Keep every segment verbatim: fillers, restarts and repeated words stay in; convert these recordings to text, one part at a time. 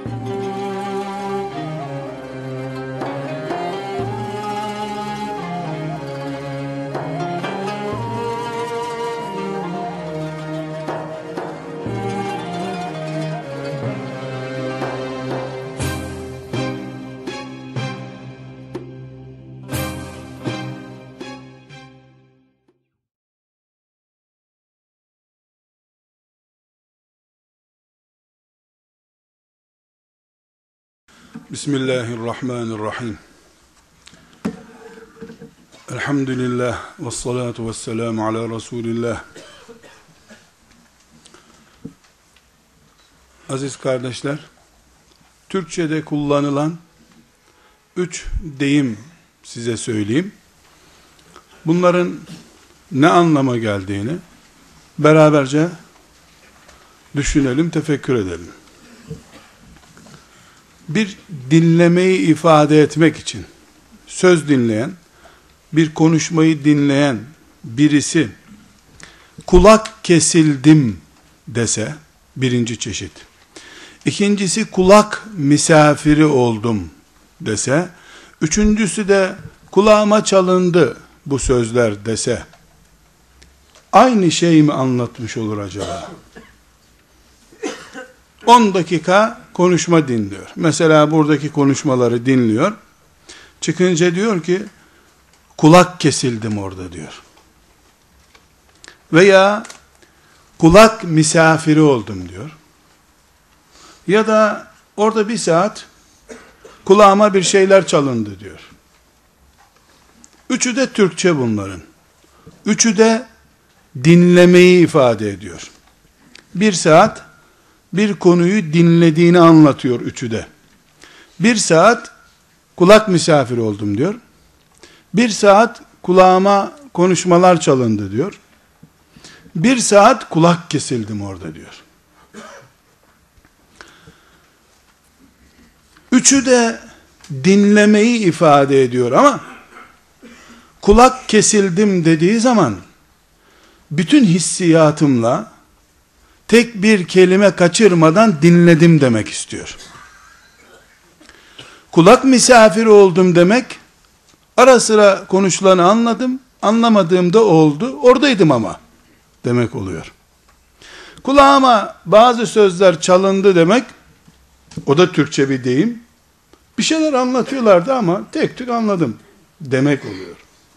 Bismillahirrahmanirrahim. Elhamdülillah ve salatu ve selamu ala Resulillah. Aziz kardeşler, Türkçe'de kullanılan üç deyim size söyleyeyim. Bunların ne anlama geldiğini beraberce düşünelim, tefekkür edelim. Bir dinlemeyi ifade etmek için söz dinleyen, bir konuşmayı dinleyen birisi kulak kesildim dese birinci çeşit. İkincisi kulak misafiri oldum dese, üçüncüsü de kulağıma çalındı bu sözler dese, aynı şey mi anlatmış olur acaba? on dakika konuşma dinliyor. Mesela buradaki konuşmaları dinliyor. Çıkınca diyor ki, kulak kesildim orada diyor. Veya kulak misafiri oldum diyor. Ya da orada bir saat kulağıma bir şeyler çalındı diyor. Üçü de Türkçe bunların. Üçü de dinlemeyi ifade ediyor. Bir saat bir konuyu dinlediğini anlatıyor üçü de. Bir saat kulak misafiri oldum diyor. Bir saat kulağıma konuşmalar çalındı diyor. Bir saat kulak kesildim orada diyor. Üçü de dinlemeyi ifade ediyor ama kulak kesildim dediği zaman bütün hissiyatımla tek bir kelime kaçırmadan dinledim demek istiyor. Kulak misafiri oldum demek, ara sıra konuşulanı anladım, anlamadığımda oldu, oradaydım ama demek oluyor. Kulağıma bazı sözler çalındı demek, o da Türkçe bir deyim, bir şeyler anlatıyorlardı ama tek tük anladım demek oluyor.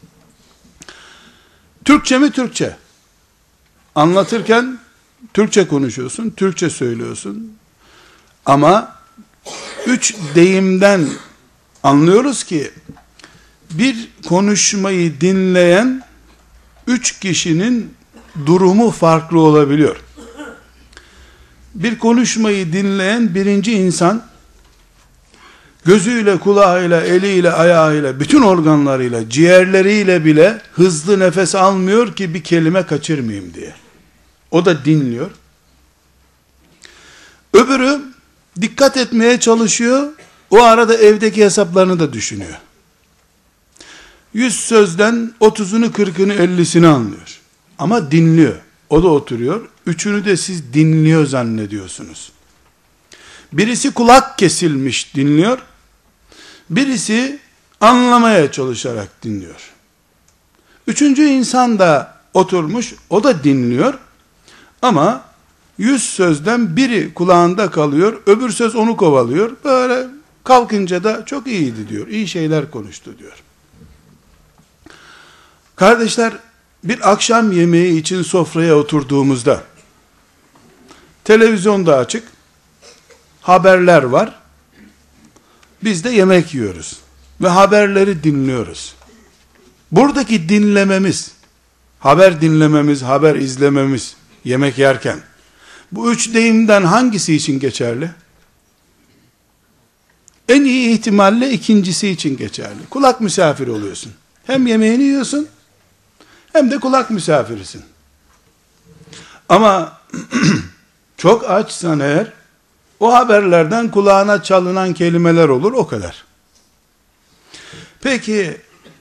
Türkçe mi Türkçe? Anlatırken Türkçe konuşuyorsun, Türkçe söylüyorsun. Ama üç deyimden anlıyoruz ki bir konuşmayı dinleyen üç kişinin durumu farklı olabiliyor. Bir konuşmayı dinleyen birinci insan gözüyle, kulağıyla, eliyle, ayağıyla, bütün organlarıyla, ciğerleriyle bile hızlı nefes almıyor ki bir kelime kaçırmayayım diye. O da dinliyor. Öbürü dikkat etmeye çalışıyor. O arada evdeki hesaplarını da düşünüyor. Yüz sözden otuzunu, kırkını, ellisini anlıyor. Ama dinliyor. O da oturuyor. Üçünü de siz dinliyor zannediyorsunuz. Birisi kulak kesilmiş dinliyor. Birisi anlamaya çalışarak dinliyor. Üçüncü insan da oturmuş. O da dinliyor. Ama yüz sözden biri kulağında kalıyor, öbür söz onu kovalıyor. Böyle kalkınca da çok iyiydi diyor, iyi şeyler konuştu diyor. Kardeşler, bir akşam yemeği için sofraya oturduğumuzda, televizyon da açık, haberler var, biz de yemek yiyoruz ve haberleri dinliyoruz. Buradaki dinlememiz, haber dinlememiz, haber izlememiz, yemek yerken, bu üç deyimden hangisi için geçerli? En iyi ihtimalle ikincisi için geçerli. Kulak misafiri oluyorsun. Hem yemeğini yiyorsun, hem de kulak misafirisin. Ama çok açsan eğer, o haberlerden kulağına çalınan kelimeler olur, o kadar. Peki,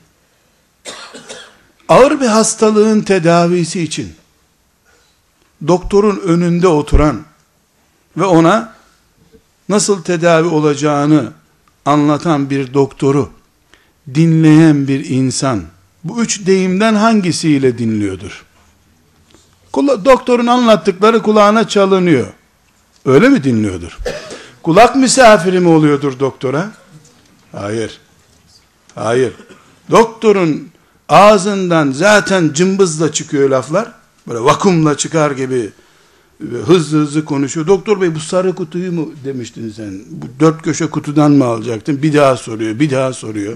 ağır bir hastalığın tedavisi için, doktorun önünde oturan ve ona nasıl tedavi olacağını anlatan bir doktoru dinleyen bir insan, bu üç deyimden hangisiyle dinliyordur? Kula, doktorun anlattıkları kulağına çalınıyor. Öyle mi dinliyordur? Kulak misafiri mi oluyordur doktora? Hayır. Hayır. Doktorun ağzından zaten cımbızla çıkıyor laflar. Böyle vakumla çıkar gibi hızlı hızlı konuşuyor. Doktor bey bu sarı kutuyu mu demiştin sen? Bu dört köşe kutudan mı alacaktın? Bir daha soruyor, bir daha soruyor.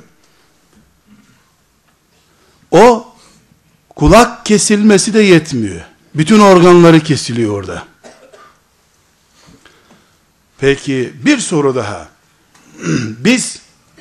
O kulak kesilmesi de yetmiyor. Bütün organları kesiliyor orada. Peki bir soru daha. Biz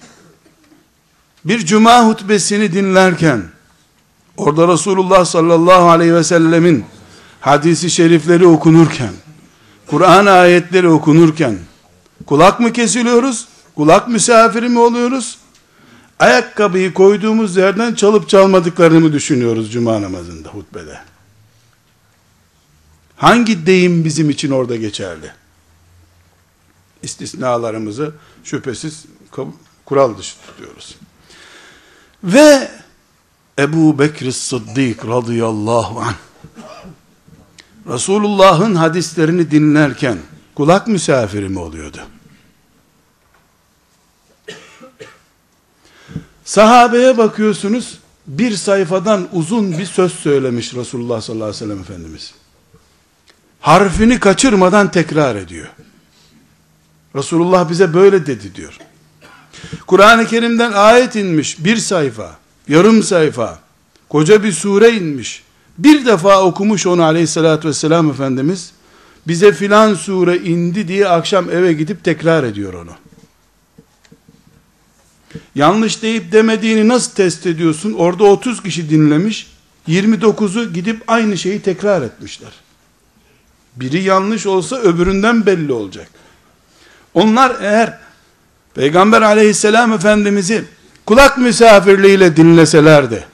bir cuma hutbesini dinlerken, orada Resulullah sallallahu aleyhi ve sellemin hadisi şerifleri okunurken, Kur'an ayetleri okunurken, kulak mı kesiliyoruz? Kulak misafiri mi oluyoruz? Ayakkabıyı koyduğumuz yerden çalıp çalmadıklarını mı düşünüyoruz cuma namazında, hutbede? Hangi deyim bizim için orada geçerli? İstisnalarımızı şüphesiz kural dışı tutuyoruz. Ve Ebu Bekir Sıddık radıyallahu anh, Resulullah'ın hadislerini dinlerken kulak misafiri mi oluyordu? Sahabeye bakıyorsunuz, bir sayfadan uzun bir söz söylemiş Resulullah sallallahu aleyhi ve sellem Efendimiz. Harfini kaçırmadan tekrar ediyor. Resulullah bize böyle dedi diyor. Kur'an-ı Kerim'den ayet inmiş, bir sayfa, yarım sayfa, koca bir sure inmiş. Bir defa okumuş onu aleyhissalatü vesselam Efendimiz, bize filan sure indi diye akşam eve gidip tekrar ediyor onu. Yanlış deyip demediğini nasıl test ediyorsun? Orada otuz kişi dinlemiş, yirmi dokuzu gidip aynı şeyi tekrar etmişler. Biri yanlış olsa öbüründen belli olacak. Onlar eğer Peygamber aleyhisselam Efendimiz'i kulak misafirliğiyle dinleselerdi,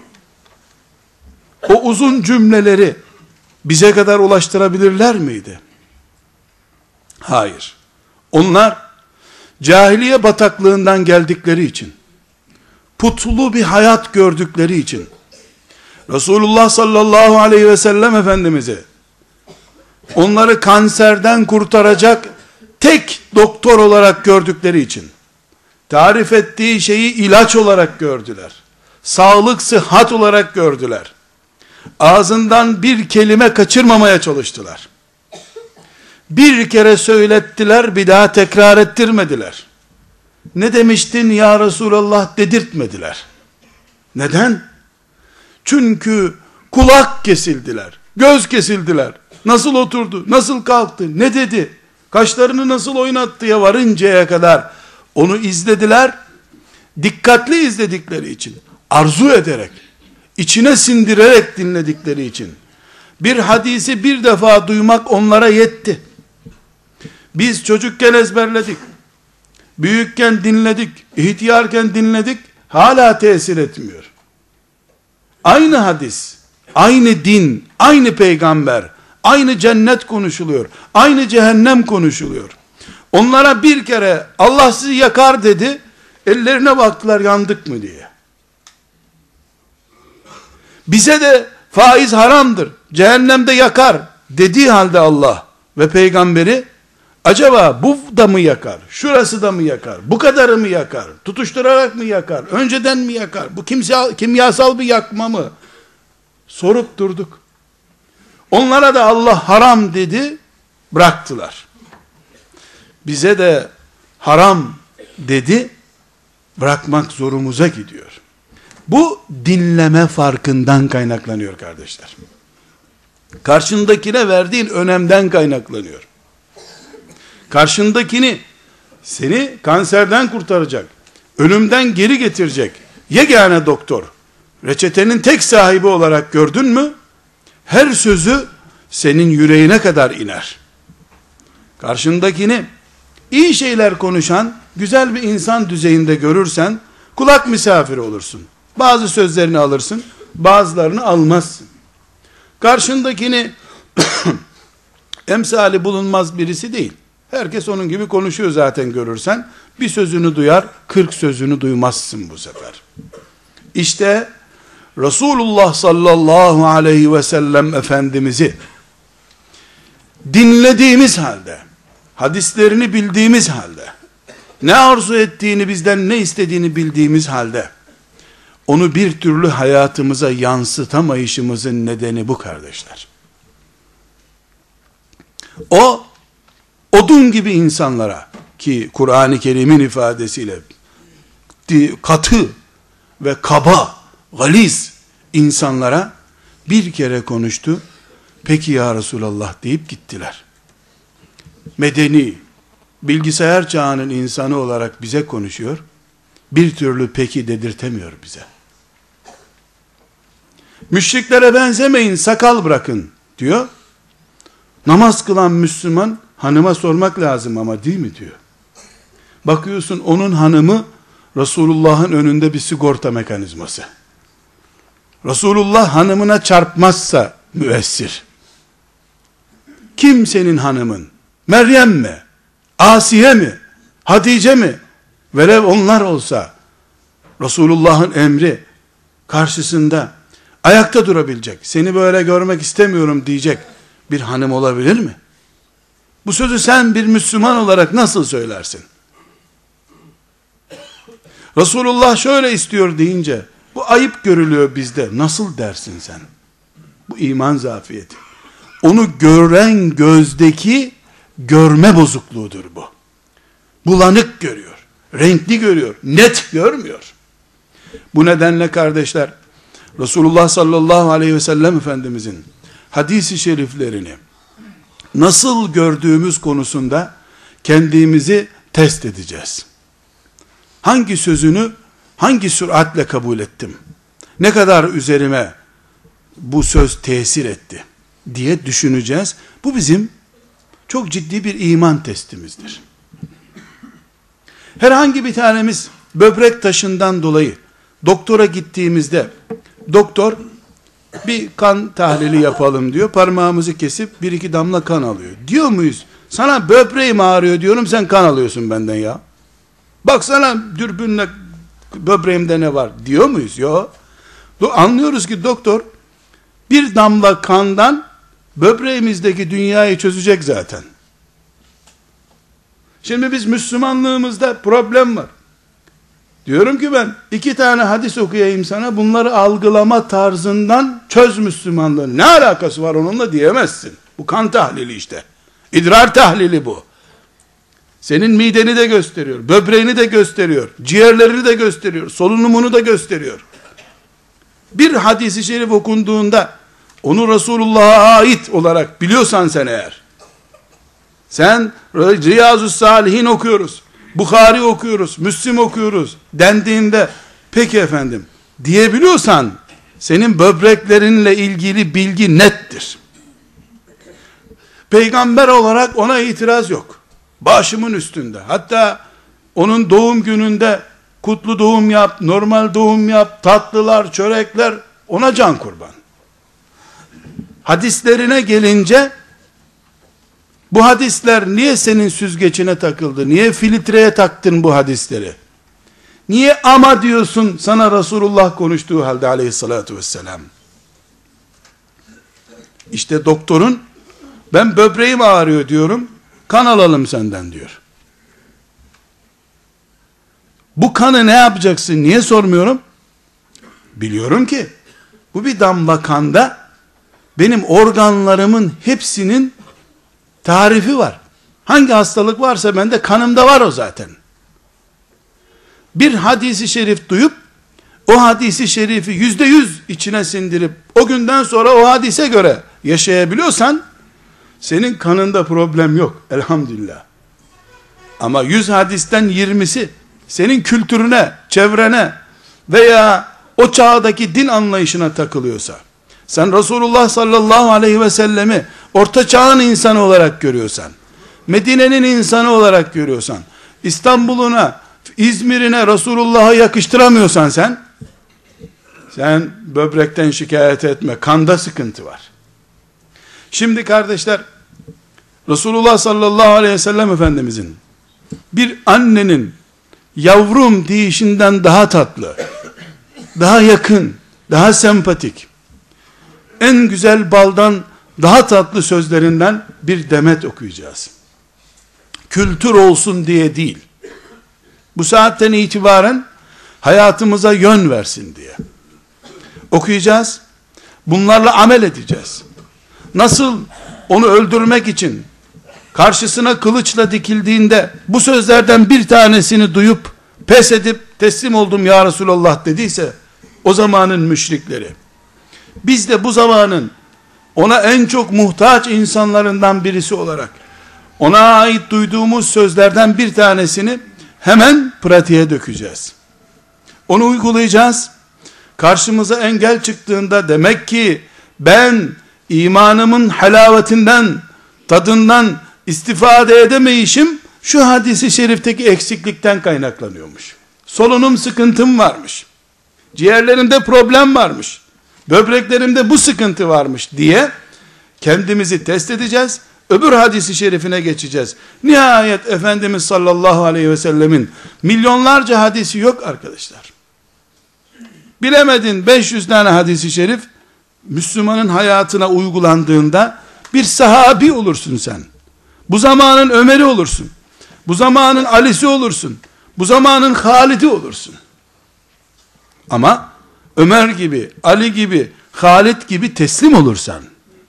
o uzun cümleleri bize kadar ulaştırabilirler miydi? Hayır. Onlar cahiliye bataklığından geldikleri için, putlu bir hayat gördükleri için, Resulullah sallallahu aleyhi ve sellem Efendimiz'i onları kanserden kurtaracak tek doktor olarak gördükleri için, tarif ettiği şeyi ilaç olarak gördüler. Sağlık, sıhhat olarak gördüler. Ağzından bir kelime kaçırmamaya çalıştılar. Bir kere söylettiler, bir daha tekrar ettirmediler. Ne demiştin ya Resulallah dedirtmediler. Neden? Çünkü kulak kesildiler, göz kesildiler. Nasıl oturdu, nasıl kalktı, ne dedi, kaşlarını nasıl oynattıya varıncaya kadar onu izlediler. Dikkatli izledikleri için, arzu ederek, içine sindirerek dinledikleri için, bir hadisi bir defa duymak onlara yetti. Biz çocukken ezberledik, büyükken dinledik, ihtiyarken dinledik, hala tesir etmiyor. Aynı hadis, aynı din, aynı peygamber, aynı cennet konuşuluyor, aynı cehennem konuşuluyor. Onlara bir kere Allah sizi yakar dedi, ellerine baktılar yandık mı diye. Bize de faiz haramdır, cehennemde yakar dediği halde Allah ve peygamberi, acaba bu da mı yakar, şurası da mı yakar, bu kadarı mı yakar, tutuşturarak mı yakar, önceden mi yakar, bu kimsal, kimyasal bir yakma mı, sorup durduk. Onlara da Allah haram dedi, bıraktılar. Bize de haram dedi, bırakmak zorumuza gidiyor. Bu dinleme farkından kaynaklanıyor kardeşler. Karşındakine verdiğin önemden kaynaklanıyor. Karşındakini seni kanserden kurtaracak, ölümden geri getirecek yegane doktor, reçetenin tek sahibi olarak gördün mü, her sözü senin yüreğine kadar iner. Karşındakini iyi şeyler konuşan, güzel bir insan düzeyinde görürsen, kulak misafiri olursun. Bazı sözlerini alırsın, bazılarını almazsın. Karşındakini emsali bulunmaz birisi değil. Herkes onun gibi konuşuyor zaten görürsen. Bir sözünü duyar, kırk sözünü duymazsın bu sefer. İşte Resulullah sallallahu aleyhi ve sellem Efendimiz'i dinlediğimiz halde, hadislerini bildiğimiz halde, ne arzu ettiğini, bizden ne istediğini bildiğimiz halde, onu bir türlü hayatımıza yansıtamayışımızın nedeni bu kardeşler. O, odun gibi insanlara, ki Kur'an-ı Kerim'in ifadesiyle katı ve kaba, galiz insanlara bir kere konuştu. Peki ya Resulallah deyip gittiler. Medeni, bilgisayar çağının insanı olarak bize konuşuyor. Bir türlü peki dedirtemiyor bize. Müşriklere benzemeyin, sakal bırakın diyor. Namaz kılan Müslüman, hanıma sormak lazım ama değil mi diyor. Bakıyorsun onun hanımı Resulullah'ın önünde bir sigorta mekanizması. Resulullah hanımına çarpmazsa müessir. Kim senin hanımın? Meryem mi? Asiye mi? Hatice mi? Velev onlar olsa Resulullah'ın emri karşısında ayakta durabilecek, seni böyle görmek istemiyorum diyecek bir hanım olabilir mi? Bu sözü sen bir Müslüman olarak nasıl söylersin? Resulullah şöyle istiyor deyince bu ayıp görülüyor bizde. Nasıl dersin sen? Bu iman zafiyeti. Onu gören gözdeki görme bozukluğudur bu. Bulanık görüyor. Renkli görüyor. Net görmüyor. Bu nedenle kardeşler, Resulullah sallallahu aleyhi ve sellem Efendimizin hadis-i şeriflerini nasıl gördüğümüz konusunda kendimizi test edeceğiz. Hangi sözünü hangi süratle kabul ettim? Ne kadar üzerime bu söz tesir etti diye düşüneceğiz. Bu bizim çok ciddi bir iman testimizdir. Herhangi bir tanemiz böbrek taşından dolayı doktora gittiğimizde doktor bir kan tahlili yapalım diyor. Parmağımızı kesip bir iki damla kan alıyor. Diyor muyuz? Sana böbreğim ağrıyor diyorum, sen kan alıyorsun benden ya. Baksana dürbünle böbreğimde ne var diyor muyuz? Yok. Anlıyoruz ki doktor bir damla kandan böbreğimizdeki dünyayı çözecek zaten. Şimdi biz Müslümanlığımızda problem var. Diyorum ki ben iki tane hadis okuyayım sana, bunları algılama tarzından çöz Müslümanlığını. Ne alakası var onunla diyemezsin. Bu kan tahlili işte. İdrar tahlili bu. Senin mideni de gösteriyor, böbreğini de gösteriyor, ciğerlerini de gösteriyor, solunumunu da gösteriyor. Bir hadis-i şerif okunduğunda onu Resulullah'a ait olarak biliyorsan sen eğer, sen Riyazu Salihin okuyoruz, Bukhari okuyoruz, Müslim okuyoruz dendiğinde peki efendim diyebiliyorsan senin böbreklerinle ilgili bilgi nettir. Peygamber olarak ona itiraz yok. Başımın üstünde. Hatta onun doğum gününde kutlu doğum yap, normal doğum yap, tatlılar, çörekler, ona can kurban. Hadislerine gelince bu hadisler niye senin süzgecine takıldı? Niye filtreye taktın bu hadisleri? Niye ama diyorsun sana Resulullah konuştuğu halde aleyhissalatu vesselam? İşte doktorun ben böbreğim ağrıyor diyorum, kan alalım senden diyor. Bu kanı ne yapacaksın? Niye sormuyorum? Biliyorum ki bu bir damla kanda benim organlarımın hepsinin tarifi var. Hangi hastalık varsa bende kanımda var o zaten. Bir hadisi şerif duyup o hadisi şerifi yüzde yüz içine sindirip o günden sonra o hadise göre yaşayabiliyorsan senin kanında problem yok elhamdülillah. Ama yüz hadisten yirmisi senin kültürüne, çevrene veya o çağdaki din anlayışına takılıyorsa, sen Resulullah sallallahu aleyhi ve sellemi orta çağın insanı olarak görüyorsan, Medine'nin insanı olarak görüyorsan, İstanbul'una, İzmir'ine Resulullah'ı yakıştıramıyorsan sen, sen böbrekten şikayet etme, kanda sıkıntı var. Şimdi kardeşler, Resulullah sallallahu aleyhi ve sellem Efendimizin bir annenin yavrum deyişinden daha tatlı, daha yakın, daha sempatik, en güzel baldan daha tatlı sözlerinden bir demet okuyacağız. Kültür olsun diye değil, bu saatten itibaren hayatımıza yön versin diye okuyacağız. Bunlarla amel edeceğiz. Nasıl onu öldürmek için karşısına kılıçla dikildiğinde bu sözlerden bir tanesini duyup pes edip teslim oldum ya Resulallah dediyse o zamanın müşrikleri, biz de bu zamanın ona en çok muhtaç insanlarından birisi olarak ona ait duyduğumuz sözlerden bir tanesini hemen pratiğe dökeceğiz. Onu uygulayacağız. Karşımıza engel çıktığında demek ki ben imanımın halavetinden, tadından istifade edemeyişim şu hadisi şerifteki eksiklikten kaynaklanıyormuş. Solunum sıkıntım varmış. Ciğerlerimde problem varmış. Böbreklerimde bu sıkıntı varmış diye kendimizi test edeceğiz. Öbür hadisi şerifine geçeceğiz. Nihayet Efendimiz sallallahu aleyhi ve sellemin milyonlarca hadisi yok arkadaşlar. Bilemedin beş yüz tane hadisi şerif Müslümanın hayatına uygulandığında bir sahabi olursun sen. Bu zamanın Ömer'i olursun. Bu zamanın Ali'si olursun. Bu zamanın Halid'i olursun. Ama Ömer gibi, Ali gibi, Halid gibi teslim olursan,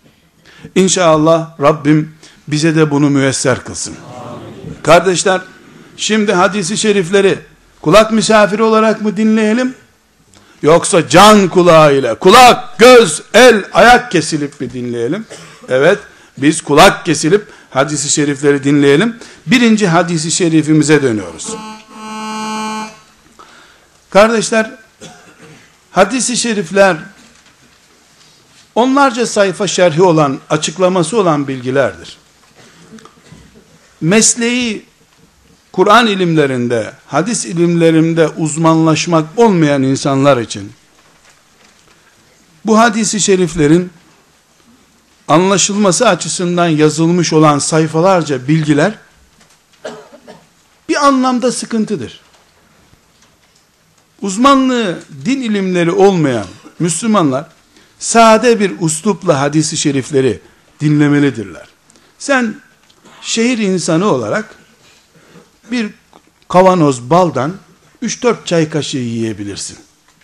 İnşallah Rabbim bize de bunu müyesser kılsın. Amin. Kardeşler, şimdi hadisi şerifleri kulak misafiri olarak mı dinleyelim? Yoksa can kulağıyla, kulak, göz, el, ayak kesilip mi dinleyelim? Evet, biz kulak kesilip hadisi şerifleri dinleyelim. Birinci hadisi şerifimize dönüyoruz. Kardeşler, hadisi şerifler onlarca sayfa şerhi olan, açıklaması olan bilgilerdir. Mesleği Kur'an ilimlerinde, hadis ilimlerinde uzmanlaşmak olmayan insanlar için bu hadisi şeriflerin anlaşılması açısından yazılmış olan sayfalarca bilgiler bir anlamda sıkıntıdır. Uzmanlığı din ilimleri olmayan Müslümanlar sade bir üslupla hadis-i şerifleri dinlemelidirler. Sen şehir insanı olarak bir kavanoz baldan üç dört çay kaşığı yiyebilirsin.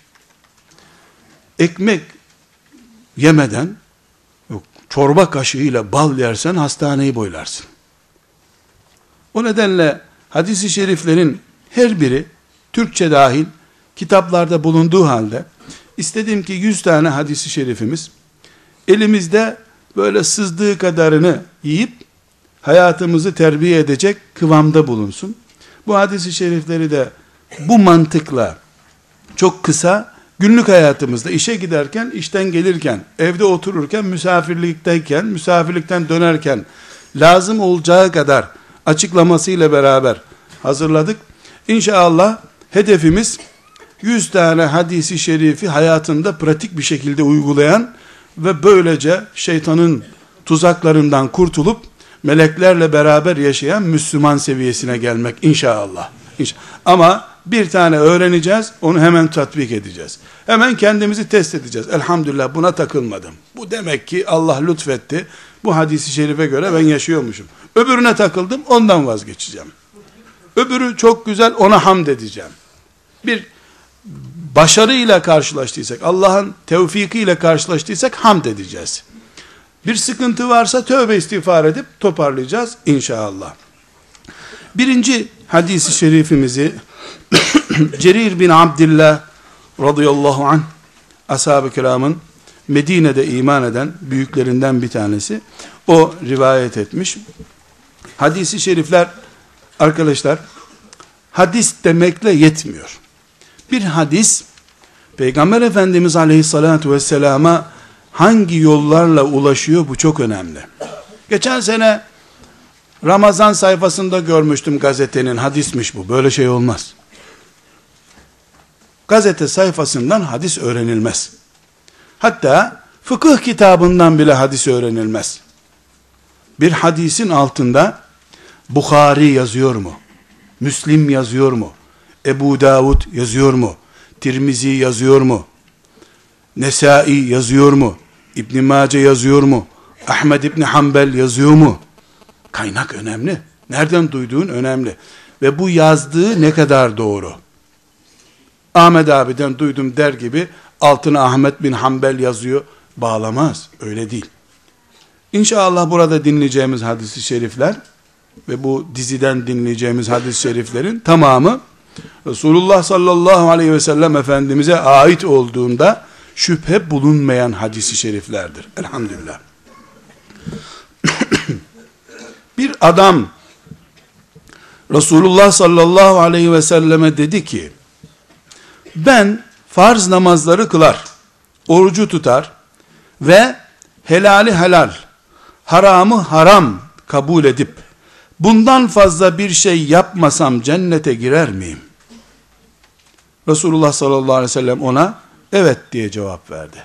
Ekmek yemeden yok, çorba kaşığıyla bal yersen hastaneyi boylarsın. O nedenle hadis-i şeriflerin her biri Türkçe dahil kitaplarda bulunduğu halde İstedim ki yüz tane hadisi şerifimiz elimizde böyle sızdığı kadarını yiyip hayatımızı terbiye edecek kıvamda bulunsun. Bu hadisi şerifleri de bu mantıkla çok kısa günlük hayatımızda işe giderken, işten gelirken, evde otururken, misafirlikteyken, misafirlikten dönerken lazım olacağı kadar açıklamasıyla beraber hazırladık. İnşallah hedefimiz yüz tane hadisi şerifi hayatında pratik bir şekilde uygulayan ve böylece şeytanın tuzaklarından kurtulup meleklerle beraber yaşayan Müslüman seviyesine gelmek inşallah. İnşallah. Ama bir tane öğreneceğiz, onu hemen tatbik edeceğiz. Hemen kendimizi test edeceğiz. Elhamdülillah buna takılmadım. Bu demek ki Allah lütfetti. Bu hadisi şerife göre ben yaşıyormuşum. Öbürüne takıldım, ondan vazgeçeceğim. Öbürü çok güzel, ona hamd edeceğim. Bir başarıyla karşılaştıysak, Allah'ın tevfikiyle karşılaştıysak hamd edeceğiz. Bir sıkıntı varsa tövbe istiğfar edip toparlayacağız inşallah. Birinci hadisi şerifimizi Cerir bin Abdillah radıyallahu anh, ashab-ı kiramın Medine'de iman eden büyüklerinden bir tanesi, o rivayet etmiş. Hadisi şerifler arkadaşlar hadis demekle yetmiyor. Bir hadis Peygamber Efendimiz aleyhissalatu vesselama hangi yollarla ulaşıyor, bu çok önemli. Geçen sene Ramazan sayfasında görmüştüm gazetenin, hadismiş bu. Böyle şey olmaz. Gazete sayfasından hadis öğrenilmez. Hatta fıkıh kitabından bile hadis öğrenilmez. Bir hadisin altında Bukhari yazıyor mu? Müslim yazıyor mu? Ebu Davud yazıyor mu? Tirmizi yazıyor mu? Nesai yazıyor mu? İbn Mace yazıyor mu? Ahmed İbn Hanbel yazıyor mu? Kaynak önemli. Nereden duyduğun önemli. Ve bu yazdığı ne kadar doğru? Ahmet abiden duydum der gibi altına Ahmet bin Hanbel yazıyor. Bağlamaz. Öyle değil. İnşallah burada dinleyeceğimiz hadis-i şerifler ve bu diziden dinleyeceğimiz hadis-i şeriflerin tamamı Resulullah sallallahu aleyhi ve sellem Efendimiz'e ait olduğunda şüphe bulunmayan hadis-i şeriflerdir. Elhamdülillah. Bir adam Resulullah sallallahu aleyhi ve selleme dedi ki, ben farz namazları kılar, orucu tutar ve helali helal, haramı haram kabul edip bundan fazla bir şey yapmasam cennete girer miyim? Resulullah sallallahu aleyhi ve sellem ona evet diye cevap verdi.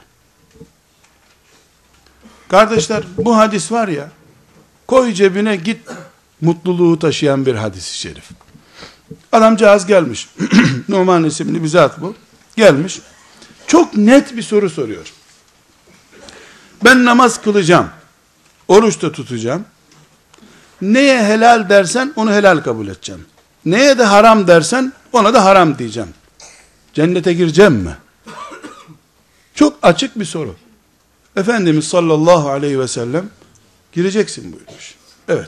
Kardeşler, bu hadis var ya, koy cebine git, mutluluğu taşıyan bir hadis-i şerif. Adamcağız gelmiş. Numan isimli bir zat bu. Gelmiş. Çok net bir soru soruyor. Ben namaz kılacağım. Oruç da tutacağım. Neye helal dersen onu helal kabul edeceğim. Neye de haram dersen ona da haram diyeceğim. Cennete gireceğim mi? Çok açık bir soru. Efendimiz sallallahu aleyhi ve sellem gireceksin buyurmuş. Evet.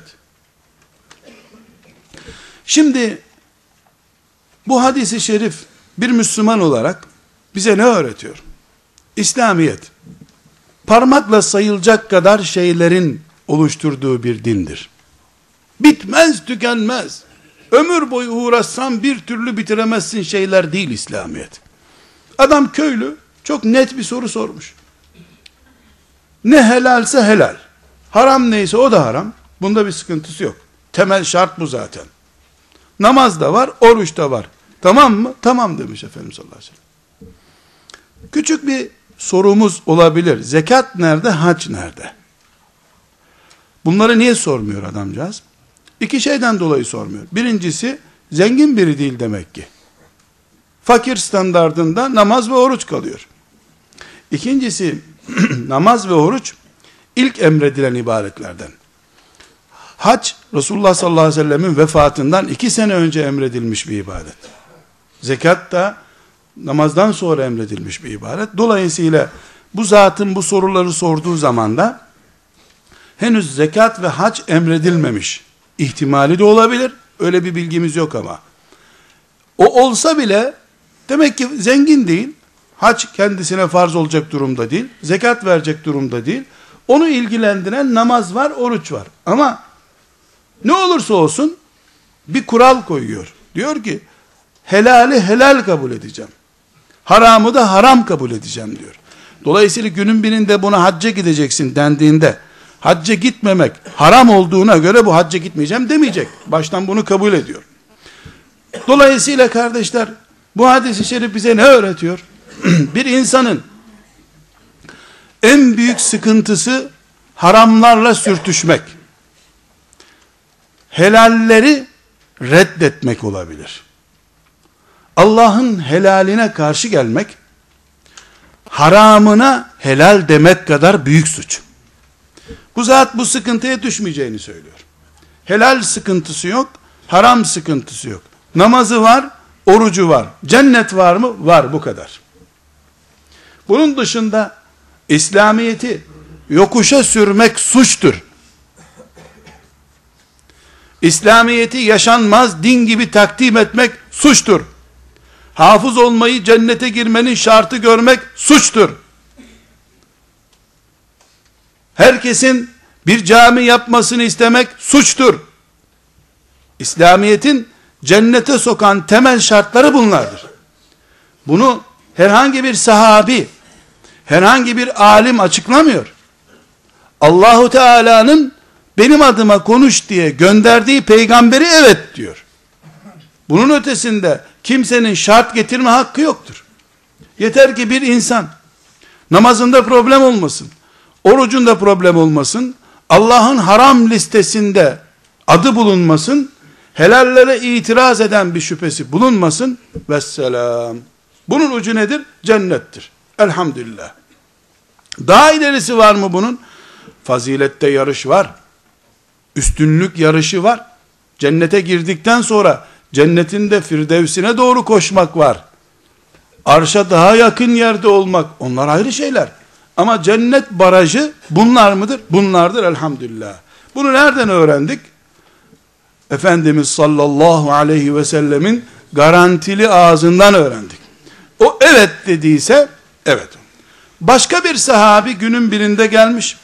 Şimdi bu hadis-i şerif bir Müslüman olarak bize ne öğretiyor? İslamiyet parmakla sayılacak kadar şeylerin oluşturduğu bir dindir. Bitmez, tükenmez. Ömür boyu uğraşsan bir türlü bitiremezsin şeyler değil İslamiyet. Adam köylü, çok net bir soru sormuş. Ne helalse helal. Haram neyse o da haram. Bunda bir sıkıntısı yok. Temel şart bu zaten. Namaz da var, oruç da var. Tamam mı? Tamam demiş Efendimiz sallallahu aleyhi ve sellem. Küçük bir sorumuz olabilir. Zekat nerede, hac nerede? Bunları niye sormuyor adamcağız? İki şeyden dolayı sormuyor. Birincisi, zengin biri değil demek ki. Fakir standardında namaz ve oruç kalıyor. İkincisi, namaz ve oruç ilk emredilen ibadetlerden. Hac, Resulullah sallallahu aleyhi ve sellemin vefatından iki sene önce emredilmiş bir ibadet. Zekat da namazdan sonra emredilmiş bir ibadet. Dolayısıyla bu zatın bu soruları sorduğu zaman da henüz zekat ve hac emredilmemiş ihtimali de olabilir. Öyle bir bilgimiz yok ama. O olsa bile demek ki zengin değil. Hac kendisine farz olacak durumda değil. Zekat verecek durumda değil. Onu ilgilendiren namaz var, oruç var. Ama ne olursa olsun bir kural koyuyor. Diyor ki helali helal kabul edeceğim. Haramı da haram kabul edeceğim diyor. Dolayısıyla günün birinde buna hacca gideceksin dendiğinde hacca gitmemek haram olduğuna göre bu hacca gitmeyeceğim demeyecek. Baştan bunu kabul ediyor. Dolayısıyla kardeşler, bu hadis-i şerif bize ne öğretiyor? Bir insanın en büyük sıkıntısı haramlarla sürtüşmek. Helalleri reddetmek olabilir. Allah'ın helaline karşı gelmek, haramına helal demek kadar büyük suç. Bu zat bu sıkıntıya düşmeyeceğini söylüyor. Helal sıkıntısı yok, haram sıkıntısı yok. Namazı var, orucu var. Cennet var mı? Var, bu kadar. Bunun dışında İslamiyeti yokuşa sürmek suçtur. İslamiyeti yaşanmaz din gibi takdim etmek suçtur. Hafız olmayı, cennete girmenin şartı görmek suçtur. Herkesin bir cami yapmasını istemek suçtur. İslamiyet'in cennete sokan temel şartları bunlardır. Bunu herhangi bir sahabi, herhangi bir alim açıklamıyor. Allahu Teala'nın benim adıma konuş diye gönderdiği peygamberi evet diyor. Bunun ötesinde kimsenin şart getirme hakkı yoktur. Yeter ki bir insan namazında problem olmasın, orucunda problem olmasın, Allah'ın haram listesinde adı bulunmasın, helallere itiraz eden bir şüphesi bulunmasın, vesselam. Bunun ucu nedir? Cennettir. Elhamdülillah. Daha ilerisi var mı bunun? Fazilette yarış var. Üstünlük yarışı var. Cennete girdikten sonra cennetin de firdevsine doğru koşmak var. Arşa daha yakın yerde olmak, onlar ayrı şeyler. Ama cennet barajı bunlar mıdır? Bunlardır elhamdülillah. Bunu nereden öğrendik? Efendimiz sallallahu aleyhi ve sellemin garantili ağzından öğrendik. O evet dediyse evet. Başka bir sahabi günün birinde gelmiş.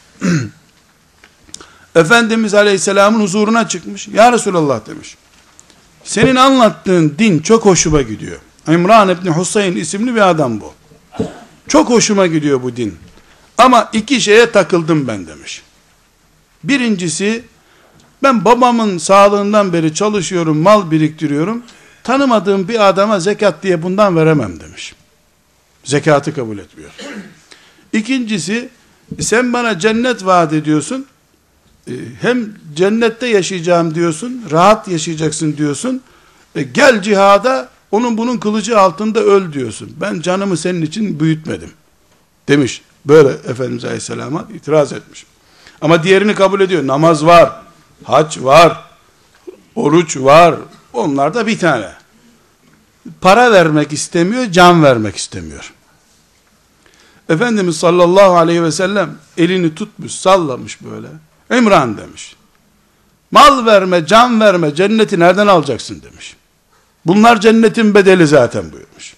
Efendimiz aleyhisselamın huzuruna çıkmış. Ya Resulallah demiş. Senin anlattığın din çok hoşuma gidiyor. İmran İbni Husayn isimli bir adam bu. Çok hoşuma gidiyor bu din. Ama iki şeye takıldım ben demiş. Birincisi, ben babamın sağlığından beri çalışıyorum, mal biriktiriyorum. Tanımadığım bir adama zekat diye bundan veremem demiş. Zekatı kabul etmiyor. İkincisi, sen bana cennet vaat ediyorsun. Hem cennette yaşayacağım diyorsun, rahat yaşayacaksın diyorsun. E gel cihada, onun bunun kılıcı altında öl diyorsun. Ben canımı senin için büyütmedim demiş. Böyle Efendimiz Aleyhisselam'a itiraz etmiş. Ama diğerini kabul ediyor. Namaz var, hac var, oruç var. Onlar da bir tane. Para vermek istemiyor, can vermek istemiyor. Efendimiz sallallahu aleyhi ve sellem elini tutmuş, sallamış böyle. İmran demiş. Mal verme, can verme, cenneti nereden alacaksın demiş. Bunlar cennetin bedeli zaten buyurmuş.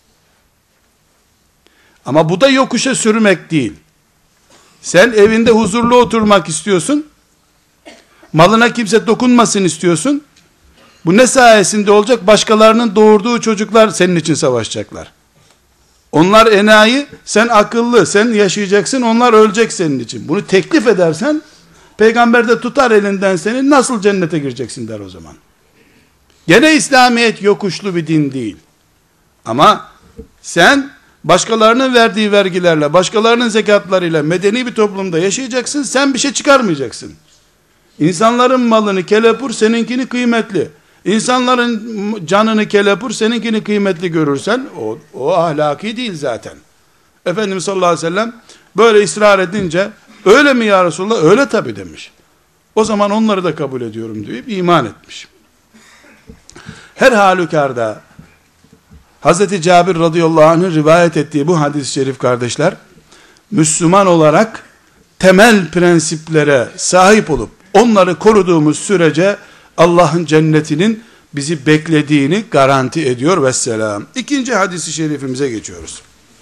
Ama bu da yokuşa sürmek değil. Sen evinde huzurlu oturmak istiyorsun. Malına kimse dokunmasın istiyorsun. Bu ne sayesinde olacak? Başkalarının doğurduğu çocuklar senin için savaşacaklar. Onlar enayi, sen akıllı, sen yaşayacaksın, onlar ölecek senin için. Bunu teklif edersen, peygamber de tutar elinden seni, nasıl cennete gireceksin der o zaman. Gene İslamiyet yokuşlu bir din değil. Ama sen başkalarının verdiği vergilerle, başkalarının zekatlarıyla medeni bir toplumda yaşayacaksın, sen bir şey çıkarmayacaksın. İnsanların malını kelepur, seninkini kıymetli. İnsanların canını kelepur, seninkini kıymetli görürsen, o, o ahlaki değil zaten. Efendimiz sallallahu aleyhi ve sellem böyle ısrar edince, öyle mi ya Resulullah? Öyle tabi demiş. O zaman onları da kabul ediyorum deyip iman etmiş. Her halükarda Hazreti Cabir radıyallahu anh'ın rivayet ettiği bu hadis-i şerif kardeşler, Müslüman olarak temel prensiplere sahip olup onları koruduğumuz sürece Allah'ın cennetinin bizi beklediğini garanti ediyor vesselam. İkinci hadis-i şerifimize geçiyoruz.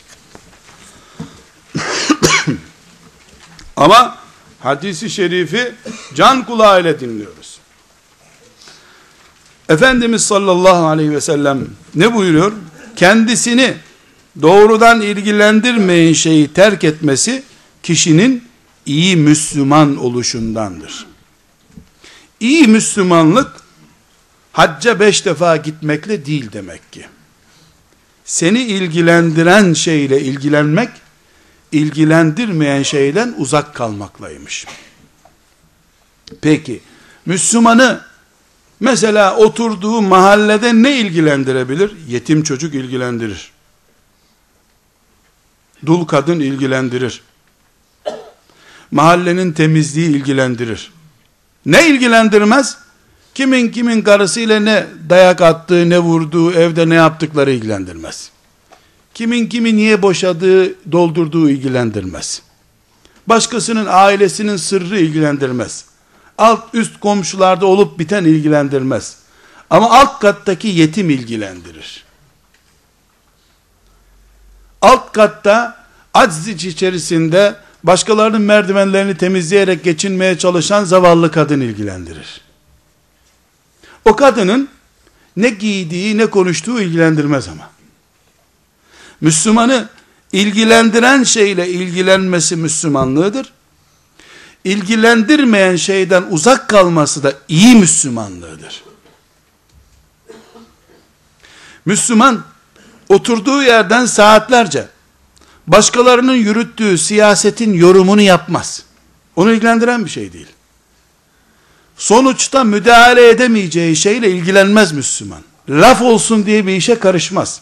Ama hadis-i şerifi can kulağıyla dinliyoruz. Efendimiz sallallahu aleyhi ve sellem ne buyuruyor? Kendisini doğrudan ilgilendirmeyen şeyi terk etmesi kişinin iyi Müslüman oluşundandır. İyi Müslümanlık hacca beş defa gitmekle değil demek ki. Seni ilgilendiren şeyle ilgilenmek, ilgilendirmeyen şeyden uzak kalmaklaymış. Peki, Müslümanı mesela oturduğu mahallede ne ilgilendirebilir? Yetim çocuk ilgilendirir. Dul kadın ilgilendirir. Mahallenin temizliği ilgilendirir. Ne ilgilendirmez? Kimin kimin karısıyla ne dayak attığı, ne vurduğu, evde ne yaptıkları ilgilendirmez. Kimin kimi niye boşadığı, doldurduğu ilgilendirmez. Başkasının ailesinin sırrı ilgilendirmez. Alt üst komşularda olup biten ilgilendirmez. Ama alt kattaki yetim ilgilendirir. Alt katta acz içerisinde başkalarının merdivenlerini temizleyerek geçinmeye çalışan zavallı kadın ilgilendirir. O kadının ne giydiği ne konuştuğu ilgilendirmez ama. Müslümanı ilgilendiren şeyle ilgilenmesi Müslümanlığıdır. İlgilendirmeyen şeyden uzak kalması da iyi Müslümanlığıdır. Müslüman oturduğu yerden saatlerce başkalarının yürüttüğü siyasetin yorumunu yapmaz. Onu ilgilendiren bir şey değil. Sonuçta müdahale edemeyeceği şeyle ilgilenmez Müslüman. Laf olsun diye bir işe karışmaz.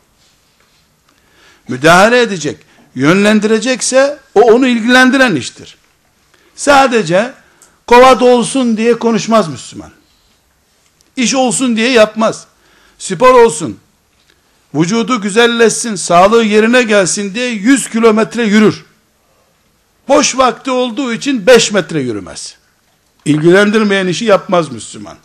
Müdahale edecek, yönlendirecekse o onu ilgilendiren iştir. Sadece kova dolsun diye konuşmaz Müslüman. İş olsun diye yapmaz. Spor olsun, vücudu güzelleşsin, sağlığı yerine gelsin diye yüz kilometre yürür. Boş vakti olduğu için beş metre yürümez. İlgilendirmeyen işi yapmaz Müslüman.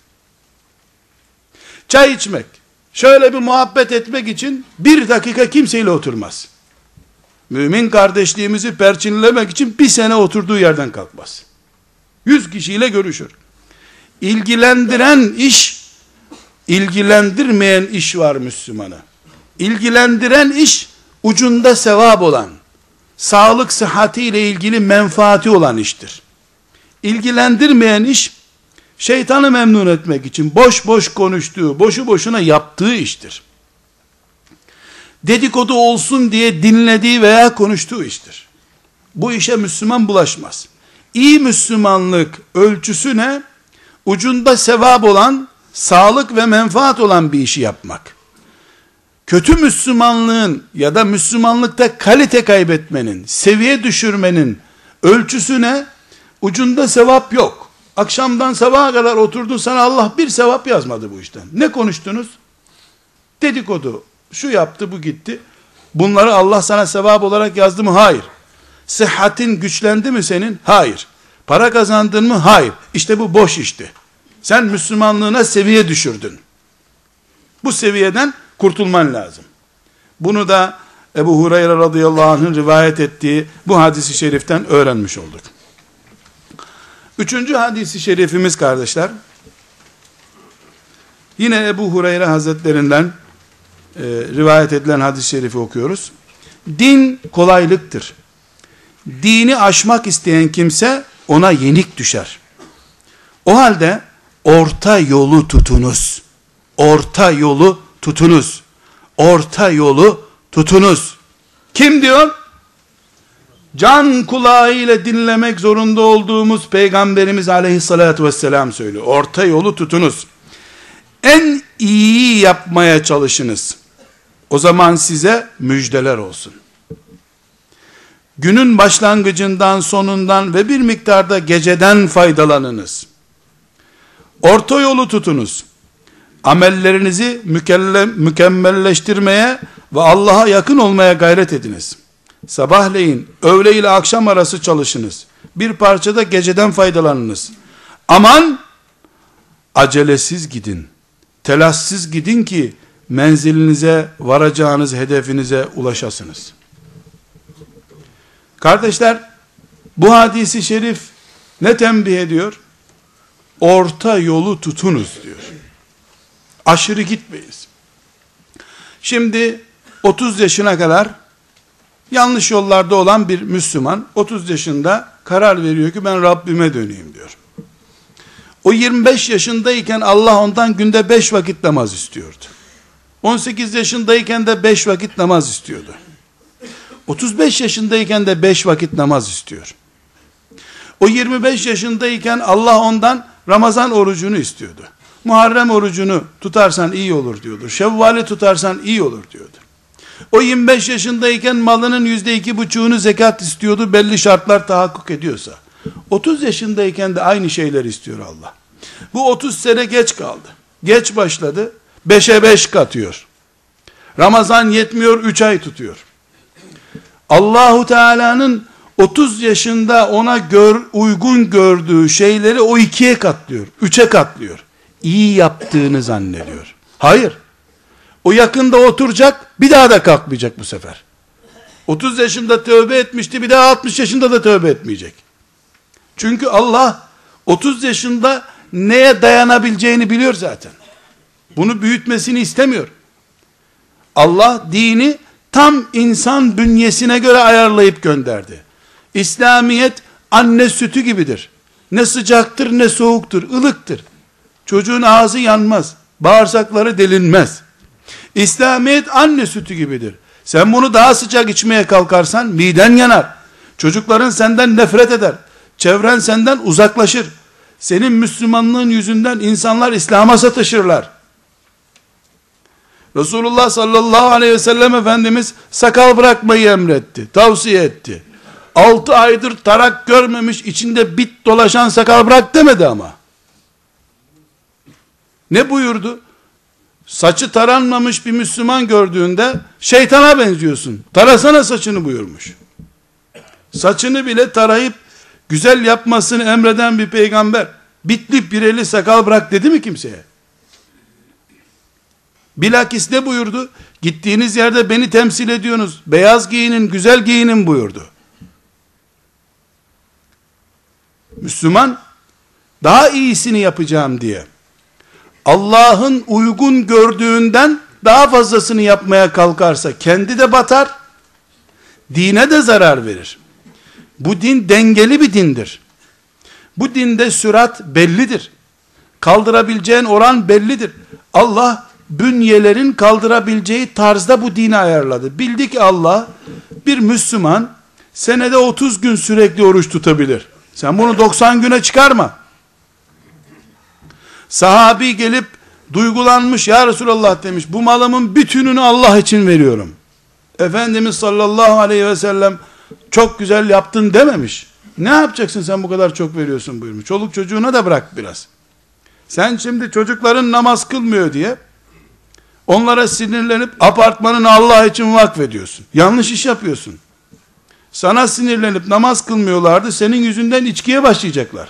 Çay içmek, şöyle bir muhabbet etmek için bir dakika kimseyle oturmaz. Mümin kardeşliğimizi perçinlemek için bir sene oturduğu yerden kalkmaz. Yüz kişiyle görüşür. İlgilendiren iş, ilgilendirmeyen iş var Müslümanı. İlgilendiren iş, ucunda sevap olan, sağlık sıhhati ile ilgili menfaati olan iştir. İlgilendirmeyen iş, şeytanı memnun etmek için boş boş konuştuğu, boşu boşuna yaptığı iştir. Dedikodu olsun diye dinlediği veya konuştuğu iştir. Bu işe Müslüman bulaşmaz. İyi Müslümanlık ölçüsü ne? Ucunda sevap olan, sağlık ve menfaat olan bir işi yapmak. Kötü Müslümanlığın ya da Müslümanlıkta kalite kaybetmenin, seviye düşürmenin ölçüsü ne? Ucunda sevap yok. Akşamdan sabaha kadar oturdun, sana Allah bir sevap yazmadı bu işten. Ne konuştunuz? Dedikodu. Şu yaptı, bu gitti. Bunları Allah sana sevap olarak yazdı mı? Hayır. Sıhhatin güçlendi mi senin? Hayır. Para kazandın mı? Hayır. İşte bu boş işti. Sen Müslümanlığına seviye düşürdün. Bu seviyeden kurtulman lazım. Bunu da Ebu Hureyre radıyallahu anh'ın rivayet ettiği bu hadisi şeriften öğrenmiş olduk. Üçüncü hadisi şerifimiz kardeşler, yine Ebu Hureyre hazretlerinden e, rivayet edilen hadis-i şerifi okuyoruz. Din kolaylıktır. Dini aşmak isteyen kimse ona yenik düşer. O halde orta yolu tutunuz. Orta yolu tutunuz. Orta yolu tutunuz. Kim diyor? Can kulağıyla dinlemek zorunda olduğumuz Peygamberimiz aleyhissalatü vesselam söylüyor. Orta yolu tutunuz. En iyi yapmaya çalışınız. O zaman size müjdeler olsun. Günün başlangıcından, sonundan ve bir miktarda geceden faydalanınız. Orta yolu tutunuz. Amellerinizi mükemmelleştirmeye ve Allah'a yakın olmaya gayret ediniz. Sabahleyin, öğle ile akşam arası çalışınız. Bir parçada geceden faydalanınız. Aman, acelesiz gidin. Telaşsız gidin ki menzilinize, varacağınız hedefinize ulaşasınız. Kardeşler, bu hadisi şerif ne tembih ediyor? Orta yolu tutunuz diyor. Aşırı gitmeyiz. Şimdi otuz yaşına kadar yanlış yollarda olan bir Müslüman otuz yaşında karar veriyor ki ben Rabbime döneyim diyor. O yirmi beş yaşındayken Allah ondan günde beş vakit namaz istiyordu. on sekiz yaşındayken de beş vakit namaz istiyordu. otuz beş yaşındayken de beş vakit namaz istiyor. O yirmi beş yaşındayken Allah ondan Ramazan orucunu istiyordu. Muharrem orucunu tutarsan iyi olur diyordu. Şevval'i tutarsan iyi olur diyordu. O yirmi beş yaşındayken malının yüzde iki buçuğunu zekat istiyordu, belli şartlar tahakkuk ediyorsa. otuz yaşındayken de aynı şeyler istiyor Allah. Bu otuz sene geç kaldı. Geç başladı, beşe beş katıyor. Ramazan yetmiyor, üç ay tutuyor. Allahu Teala'nın otuz yaşında ona gör, uygun gördüğü şeyleri o ikiye katlıyor, üçe katlıyor. İyi yaptığını zannediyor. Hayır. O yakında oturacak, bir daha da kalkmayacak bu sefer. otuz yaşında tövbe etmişti, bir daha altmış yaşında da tövbe etmeyecek. Çünkü Allah otuz yaşında neye dayanabileceğini biliyor zaten. Bunu büyütmesini istemiyor. Allah dini tam insan bünyesine göre ayarlayıp gönderdi. İslamiyet anne sütü gibidir. Ne sıcaktır ne soğuktur, ılıktır. Çocuğun ağzı yanmaz, bağırsakları delinmez. İslamiyet anne sütü gibidir. Sen bunu daha sıcak içmeye kalkarsan miden yanar. Çocukların senden nefret eder. Çevren senden uzaklaşır. Senin Müslümanlığın yüzünden insanlar İslam'a sataşırlar. Resulullah sallallahu aleyhi ve sellem Efendimiz sakal bırakmayı emretti, tavsiye etti. Altı aydır tarak görmemiş, içinde bit dolaşan sakal bırak demedi ama. Ne buyurdu? Saçı taranmamış bir Müslüman gördüğünde şeytana benziyorsun, tarasana saçını buyurmuş. Saçını bile tarayıp güzel yapmasını emreden bir peygamber, bitli pireli sakal bırak dedi mi kimseye? Bilakis ne buyurdu? Gittiğiniz yerde beni temsil ediyorsunuz, beyaz giyinin, güzel giyinin buyurdu. Müslüman, daha iyisini yapacağım diye, Allah'ın uygun gördüğünden daha fazlasını yapmaya kalkarsa, kendi de batar, dine de zarar verir. Bu din dengeli bir dindir. Bu dinde sürat bellidir. Kaldırabileceğin oran bellidir. Allah, bünyelerin kaldırabileceği tarzda bu dini ayarladı. Bildi ki Allah, bir Müslüman, senede otuz gün sürekli oruç tutabilir. Sen bunu doksan güne çıkarma. Sahabi gelip, duygulanmış, ya Resulallah demiş, bu malımın bütününü Allah için veriyorum. Efendimiz sallallahu aleyhi ve sellem, çok güzel yaptın dememiş. Ne yapacaksın sen bu kadar çok veriyorsun buyurmuş. Çoluk çocuğuna da bırak biraz. Sen şimdi çocukların namaz kılmıyor diye, onlara sinirlenip apartmanını Allah için vakfediyorsun. Yanlış iş yapıyorsun. Sana sinirlenip namaz kılmıyorlardı, senin yüzünden içkiye başlayacaklar.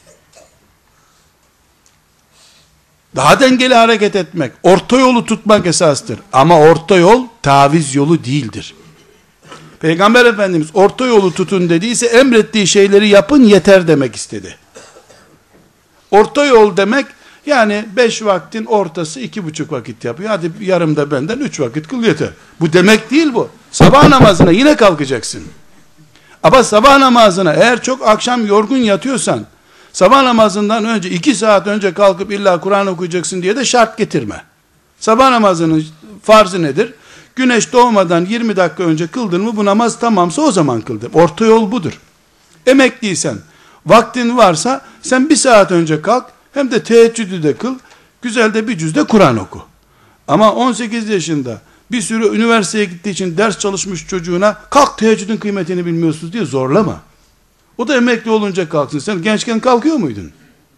Daha dengeli hareket etmek, orta yolu tutmak esastır. Ama orta yol taviz yolu değildir. Peygamber Efendimiz orta yolu tutun dediyse, emrettiği şeyleri yapın yeter demek istedi. Orta yol demek, yani beş vaktin ortası iki buçuk vakit yapıyor. Hadi yarım da benden üç vakit kıl yeter. Bu demek değil bu. Sabah namazına yine kalkacaksın. Ama sabah namazına eğer çok akşam yorgun yatıyorsan, sabah namazından önce iki saat önce kalkıp illa Kur'an okuyacaksın diye de şart getirme. Sabah namazının farzı nedir? Güneş doğmadan yirmi dakika önce kıldın mı bu namaz tamamsa o zaman kıldım. Orta yol budur. Emekliysen, vaktin varsa sen bir saat önce kalk, hem de teheccüdü de kıl, güzel de bir cüzde Kur'an oku. Ama on sekiz yaşında bir sürü üniversiteye gittiği için ders çalışmış çocuğuna kalk teheccüdün kıymetini bilmiyorsunuz diye zorlama. O da emekli olunca kalksın. Sen gençken kalkıyor muydun?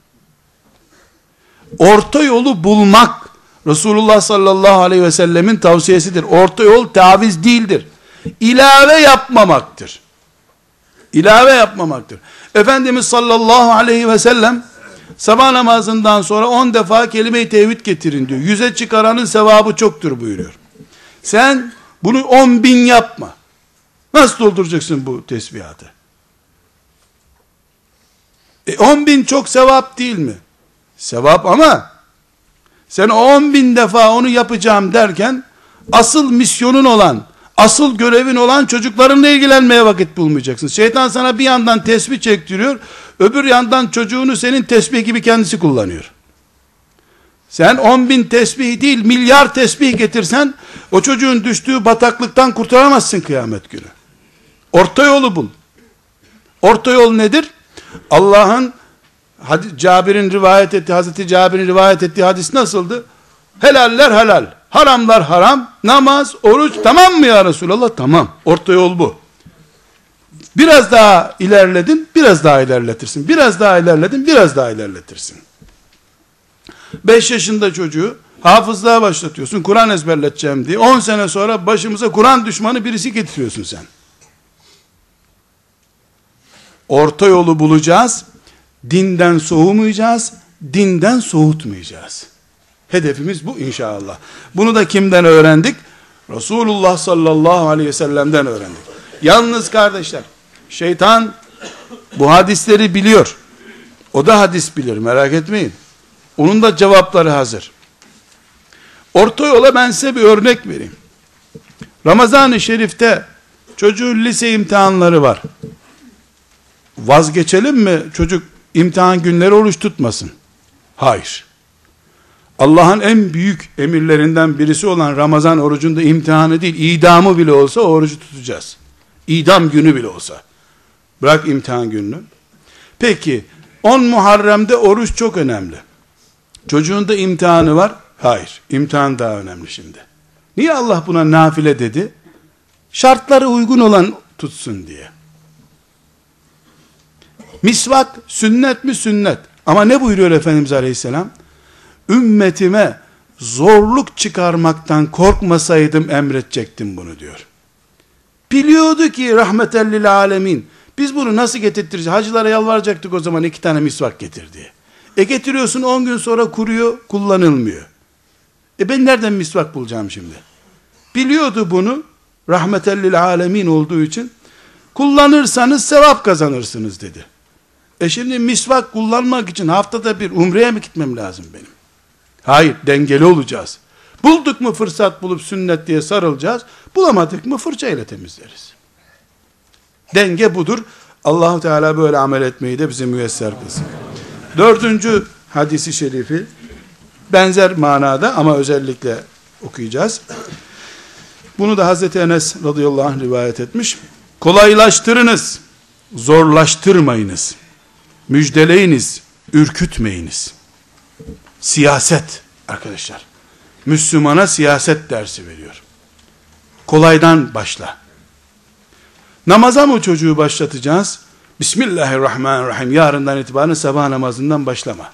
Orta yolu bulmak Resulullah sallallahu aleyhi ve sellemin tavsiyesidir. Orta yol taviz değildir. İlave yapmamaktır. İlave yapmamaktır. Efendimiz sallallahu aleyhi ve sellem sabah namazından sonra on defa kelime-i tevhid getirin diyor. Yüze çıkaranın sevabı çoktur buyuruyor. Sen bunu on bin yapma. Nasıl dolduracaksın bu tesbihatı? E on bin çok sevap değil mi? Sevap ama sen on bin defa onu yapacağım derken asıl misyonun olan, asıl görevin olan çocuklarınla ilgilenmeye vakit bulmayacaksın. Şeytan sana bir yandan tesbih çektiriyor, öbür yandan çocuğunu senin tesbih gibi kendisi kullanıyor. Sen on bin tesbih değil, milyar tesbih getirsen, o çocuğun düştüğü bataklıktan kurtaramazsın kıyamet günü. Orta yolu bul. Orta yol nedir? Allah'ın Cabir'in rivayet ettiği, Hazreti Cabir'in rivayet ettiği hadis nasıldı? Helaller helal, haramlar haram, namaz, oruç, tamam mı ya Resulallah? Tamam. Orta yol bu. Biraz daha ilerledin, biraz daha ilerletirsin. Biraz daha ilerledin, biraz daha ilerletirsin. beş yaşında çocuğu hafızlığa başlatıyorsun, Kur'an ezberleteceğim diye. on sene sonra başımıza Kur'an düşmanı birisi getiriyorsun sen. Orta yolu bulacağız. Dinden soğumayacağız, dinden soğutmayacağız. Hedefimiz bu inşallah. Bunu da kimden öğrendik? Resulullah sallallahu aleyhi ve sellem'den öğrendik. Yalnız kardeşler, şeytan bu hadisleri biliyor. O da hadis bilir, merak etmeyin. Onun da cevapları hazır. Orta yola ben size bir örnek vereyim. Ramazan-ı Şerif'te çocuğun lise imtihanları var. Vazgeçelim mi çocuk imtihan günleri oruç tutmasın? Hayır. Allah'ın en büyük emirlerinden birisi olan Ramazan orucunda imtihanı değil, idamı bile olsa o orucu tutacağız. İdam günü bile olsa. Bırak imtihan gününü. Peki on Muharrem'de oruç çok önemli. Çocuğun da imtihanı var. Hayır, imtihan daha önemli şimdi. Niye Allah buna nafile dedi? Şartları uygun olan tutsun diye. Misvak sünnet mi? Sünnet. Ama ne buyuruyor Efendimiz Aleyhisselam? Ümmetime zorluk çıkarmaktan korkmasaydım emredecektim bunu diyor. Biliyordu ki rahmeten lil alemin. Biz bunu nasıl getirtiriz? Hacılara yalvaracaktık o zaman iki tane misvak getir diye. E getiriyorsun on gün sonra kuruyor, kullanılmıyor. E ben nereden misvak bulacağım şimdi? Biliyordu bunu, rahmeten lil alemin olduğu için, kullanırsanız sevap kazanırsınız dedi. E şimdi misvak kullanmak için haftada bir umreye mi gitmem lazım benim? Hayır, dengeli olacağız. Bulduk mu fırsat bulup sünnet diye sarılacağız, bulamadık mı fırçayla temizleriz. Denge budur. Allah-u Teala böyle amel etmeyi de bize müyesser kılsın. Dördüncü hadisi şerifi, benzer manada ama özellikle okuyacağız. Bunu da Hazreti Enes radıyallahu anh rivayet etmiş. Kolaylaştırınız, zorlaştırmayınız. Müjdeleyiniz, ürkütmeyiniz. Siyaset arkadaşlar. Müslümana siyaset dersi veriyor. Kolaydan başla. Namaza mı çocuğu başlatacağız? Bismillahirrahmanirrahim. Yarından itibaren sabah namazından başlama.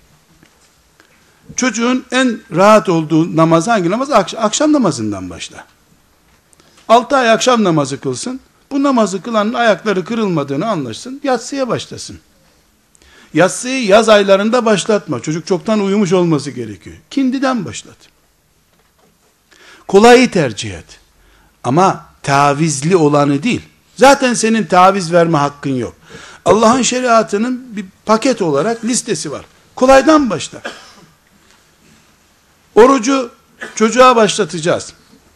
Çocuğun en rahat olduğu namaz hangi namaz? Akşam, akşam namazından başla. altı ay akşam namazı kılsın. Bu namazı kılanın ayakları kırılmadığını anlaşsın. Yatsıya başlasın. Yatsıyı yaz aylarında başlatma. Çocuk çoktan uyumuş olması gerekiyor. Kindiden başlat. Kolayı tercih et. Ama tavizli olanı değil. Zaten senin taviz verme hakkın yok. Allah'ın şeriatının bir paket olarak listesi var. Kolaydan başla. Orucu çocuğa başlatacağız.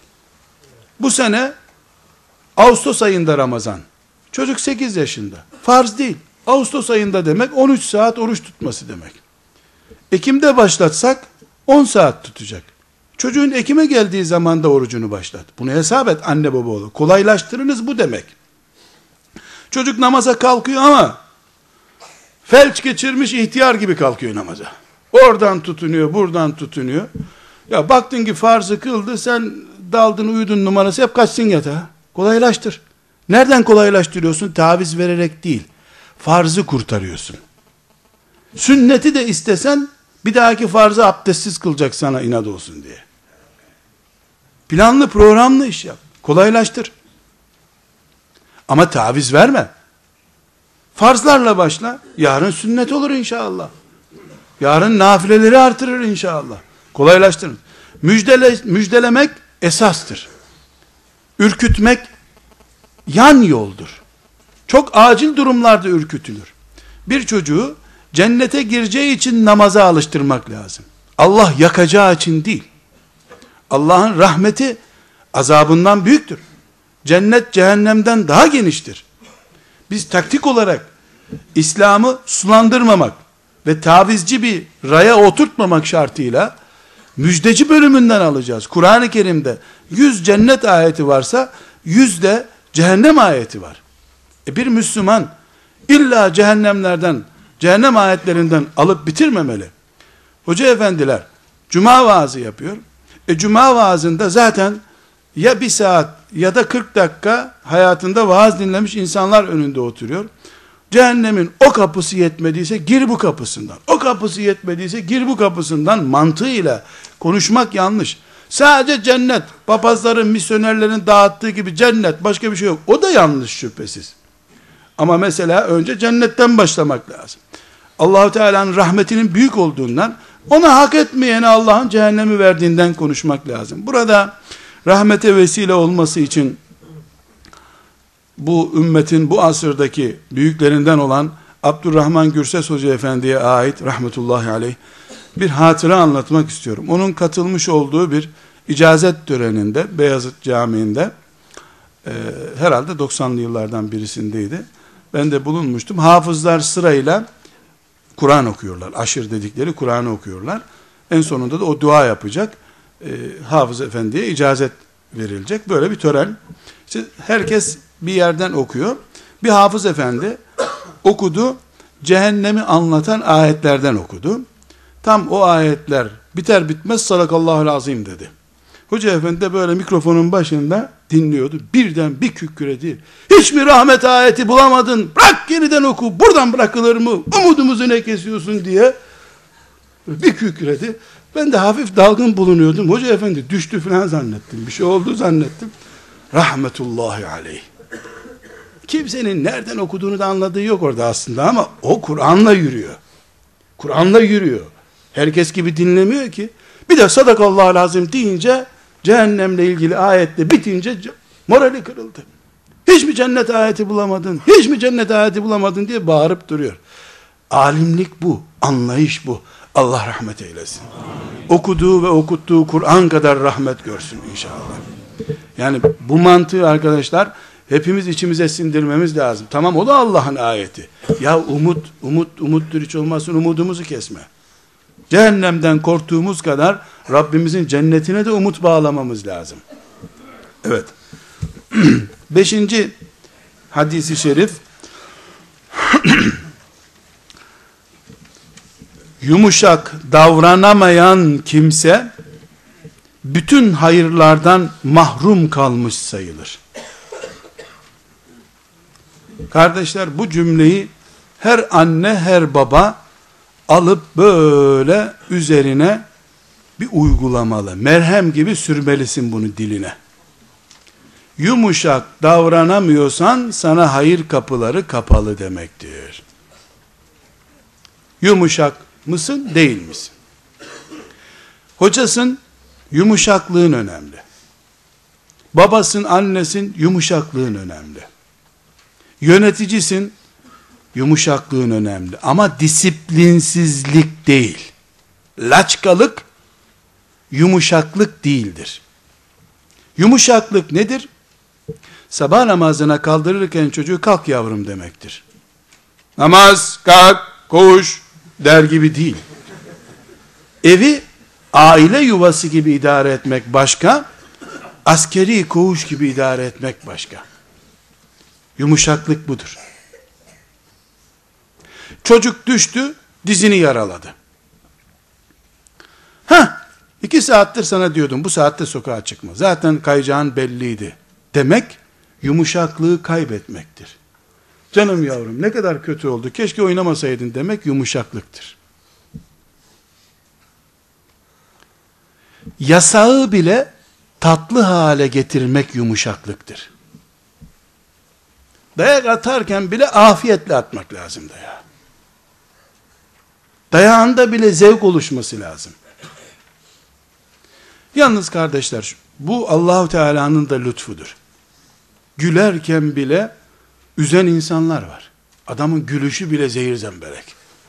Bu sene Ağustos ayında Ramazan. Çocuk sekiz yaşında. Farz değil. Ağustos ayında demek on üç saat oruç tutması demek. Ekim'de başlatsak on saat tutacak. Çocuğun Ekim'e geldiği zaman da orucunu başlat. Bunu hesap et anne baba oğlu. Kolaylaştırınız bu demek. Çocuk namaza kalkıyor ama felç geçirmiş ihtiyar gibi kalkıyor namaza. Oradan tutunuyor, buradan tutunuyor. Ya baktın ki farzı kıldı, sen daldın uyudun numarası yap, kaçsın yatağa. Kolaylaştır. Nereden kolaylaştırıyorsun? Taviz vererek değil. Farzı kurtarıyorsun. Sünneti de istesen bir dahaki farzı abdestsiz kılacak sana inat olsun diye. Planlı programlı iş yap. Kolaylaştır. Ama taviz verme. Farzlarla başla. Yarın sünnet olur inşallah. Yarın nafileleri artırır inşallah. Kolaylaştırın. Müjdele, müjdelemek esastır. Ürkütmek yan yoldur. Çok acil durumlarda ürkütülür. Bir çocuğu cennete gireceği için namaza alıştırmak lazım. Allah yakacağı için değil. Allah'ın rahmeti azabından büyüktür. Cennet cehennemden daha geniştir. Biz taktik olarak İslam'ı sulandırmamak ve tavizci bir raya oturtmamak şartıyla müjdeci bölümünden alacağız. Kur'an-ı Kerim'de yüz cennet ayeti varsa yüz de cehennem ayeti var. E bir Müslüman illa cehennemlerden, cehennem ayetlerinden alıp bitirmemeli. Hoca efendiler cuma vaazı yapıyor. E cuma vaazında zaten ya bir saat ya da kırk dakika hayatında vaaz dinlemiş insanlar önünde oturuyor. Cehennemin o kapısı yetmediyse gir bu kapısından. O kapısı yetmediyse gir bu kapısından mantığıyla konuşmak yanlış. Sadece cennet, papazların, misyonerlerin dağıttığı gibi cennet, başka bir şey yok. O da yanlış şüphesiz. Ama mesela önce cennetten başlamak lazım. Allah-u Teala'nın rahmetinin büyük olduğundan, ona hak etmeyene Allah'ın cehennemi verdiğinden konuşmak lazım. Burada rahmete vesile olması için bu ümmetin bu asırdaki büyüklerinden olan Abdurrahman Gürses Hoca Efendi'ye ait rahmetullahi aleyh bir hatıra anlatmak istiyorum. Onun katılmış olduğu bir icazet töreninde Beyazıt Camii'nde e, herhalde doksanlı yıllardan birisindeydi. Ben de bulunmuştum. Hafızlar sırayla Kur'an okuyorlar. Aşır dedikleri Kur'an'ı okuyorlar. En sonunda da o dua yapacak. E, Hafız Efendi'ye icazet verilecek. Böyle bir tören. İşte herkes bir yerden okuyor. Bir hafız efendi okudu. cehennemi anlatan ayetlerden okudu. Tam o ayetler biter bitmez sadakallahul azim dedi. Hoca efendi de böyle mikrofonun başında dinliyordu. Birden bir kükredi. Hiç mi rahmet ayeti bulamadın? Bırak yeniden oku. Buradan bırakılır mı? Umudumuzu ne kesiyorsun diye bir kükredi. Ben de hafif dalgın bulunuyordum. Hoca efendi düştü falan zannettim. Bir şey oldu zannettim. Rahmetullahi aleyh. Kimsenin nereden okuduğunu da anladığı yok orada aslında ama o Kur'an'la yürüyor. Kur'an'la yürüyor. Herkes gibi dinlemiyor ki. Bir de sadakallahu lazım deyince cehennemle ilgili ayette bitince morali kırıldı. Hiç mi cennet ayeti bulamadın? Hiç mi cennet ayeti bulamadın diye bağırıp duruyor. Alimlik bu, anlayış bu. Allah rahmet eylesin. Okuduğu ve okuttuğu Kur'an kadar rahmet görsün inşallah. Yani bu mantığı arkadaşlar hepimiz içimize sindirmemiz lazım. Tamam, o da Allah'ın ayeti. Ya umut, umut, umuttur hiç olmazsa umudumuzu kesme. Cehennemden korktuğumuz kadar Rabbimizin cennetine de umut bağlamamız lazım. Evet. Beşinci hadisi şerif yumuşak davranamayan kimse bütün hayırlardan mahrum kalmış sayılır. Kardeşler, bu cümleyi her anne her baba alıp böyle üzerine bir uygulamalı. Merhem gibi sürmelisin bunu diline. Yumuşak davranamıyorsan sana hayır kapıları kapalı demektir. Yumuşak mısın, değil misin? Hocasın, yumuşaklığın önemli. Babasın, annesin, yumuşaklığın önemli. Yöneticisin, yumuşaklığın önemli. Ama disiplinsizlik değil. Laçkalık, yumuşaklık değildir. Yumuşaklık nedir? Sabah namazına kaldırırken çocuğu kalk yavrum demektir. Namaz, kalk, koş der gibi değil. Evi aile yuvası gibi idare etmek başka, askeri koğuş gibi idare etmek başka. Yumuşaklık budur. Çocuk düştü, dizini yaraladı. Heh, iki saattir sana diyordum, bu saatte sokağa çıkma. Zaten kayacağın belliydi demek, yumuşaklığı kaybetmektir. Canım yavrum ne kadar kötü oldu, keşke oynamasaydın demek yumuşaklıktır. Yasağı bile tatlı hale getirmek yumuşaklıktır. Dayak atarken bile afiyetle atmak lazım dayağı. Dayağında bile zevk oluşması lazım. Yalnız kardeşler, bu Allahu Teala'nın da lütfudur. Gülerken bile üzen insanlar var. Adamın gülüşü bile zehir zemberek.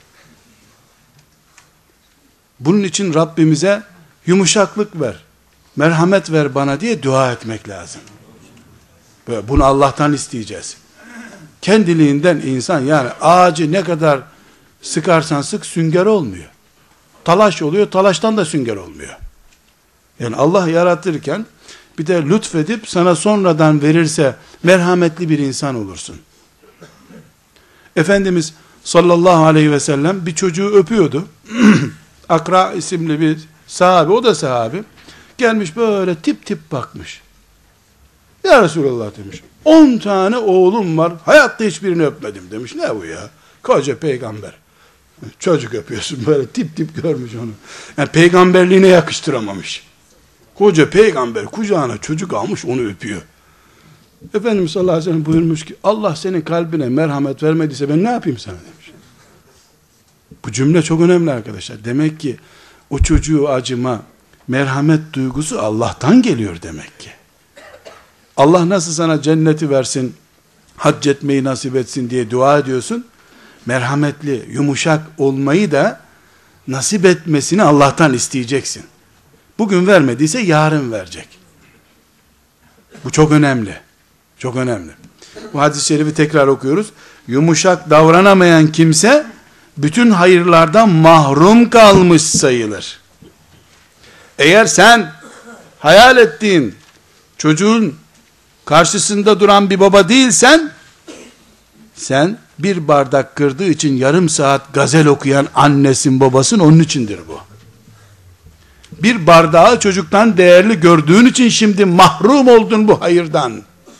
Bunun için Rabbimize yumuşaklık ver, merhamet ver bana diye dua etmek lazım. Böyle bunu Allah'tan isteyeceğiz. Kendiliğinden insan, yani ağacı ne kadar sıkarsan sık sünger olmuyor. Talaş oluyor, talaştan da sünger olmuyor. Yani Allah yaratırken bir de lütfedip sana sonradan verirse merhametli bir insan olursun. Efendimiz sallallahu aleyhi ve sellem bir çocuğu öpüyordu. Akra isimli bir sahabe, o da sahabe. Gelmiş böyle tip tip bakmış. Ya Resulallah demiş, on tane oğlum var, hayatta hiçbirini öpmedim demiş. Ne bu ya? Koca peygamber. Çocuk öpüyorsun, böyle tip tip görmüş onu. Yani peygamberliğine yakıştıramamış. Koca peygamber kucağına çocuk almış, onu öpüyor. Efendimiz sallallahu aleyhi ve sellem buyurmuş ki, Allah senin kalbine merhamet vermediyse ben ne yapayım sana demiş. Bu cümle çok önemli arkadaşlar. Demek ki o çocuğu acıma, merhamet duygusu Allah'tan geliyor demek ki. Allah nasıl sana cenneti versin, hac etmeyi nasip etsin diye dua ediyorsun, merhametli, yumuşak olmayı da nasip etmesini Allah'tan isteyeceksin. Bugün vermediyse yarın verecek. Bu çok önemli. Çok önemli. Bu hadis-i şerifi tekrar okuyoruz. Yumuşak davranamayan kimse bütün hayırlardan mahrum kalmış sayılır. Eğer sen hayal ettiğin çocuğun karşısında duran bir baba değilsen, sen bir bardak kırdığı için yarım saat gazel okuyan annesin babasın, onun içindir bu. Bir bardağı çocuktan değerli gördüğün için şimdi mahrum oldun bu hayırdan.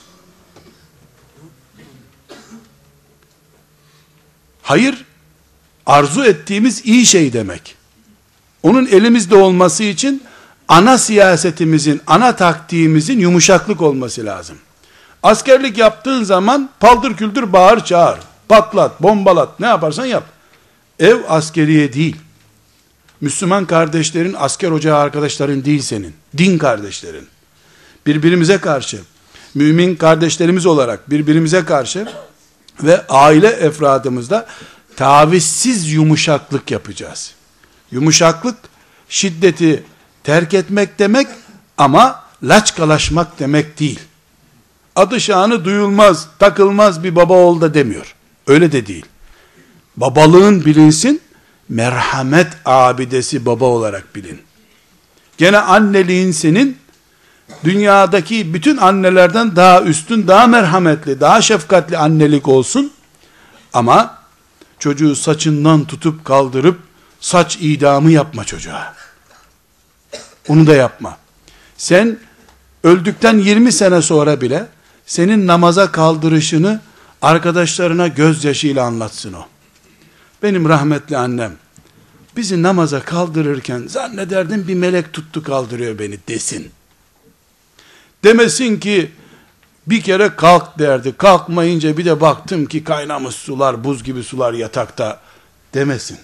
Hayır, arzu ettiğimiz iyi şey demek. Onun elimizde olması için ana siyasetimizin, ana taktiğimizin yumuşaklık olması lazım. Askerlik yaptığın zaman paldır küldür bağır çağır, patlat, bombalat, ne yaparsan yap. Ev askeriye değil. Müslüman kardeşlerin asker ocağı arkadaşların değil senin. Din kardeşlerin. Birbirimize karşı, mümin kardeşlerimiz olarak birbirimize karşı ve aile efradımızda tavizsiz yumuşaklık yapacağız. Yumuşaklık, şiddeti terk etmek demek ama laçkalaşmak demek değil. Adı şanı duyulmaz, takılmaz bir baba ol da demiyor. Öyle de değil. Babalığın bilinsin, merhamet abidesi baba olarak bilin. Gene anneliğin senin, dünyadaki bütün annelerden daha üstün, daha merhametli, daha şefkatli annelik olsun. Ama çocuğu saçından tutup kaldırıp, saç idamı yapma çocuğa. Onu da yapma. Sen öldükten yirmi sene sonra bile senin namaza kaldırışını arkadaşlarına gözyaşıyla anlatsın o. Benim rahmetli annem bizi namaza kaldırırken zannederdim bir melek tuttu kaldırıyor beni desin. Demesin ki bir kere kalk derdi, kalkmayınca bir de baktım ki kaynamış sular, buz gibi sular yatakta demesin.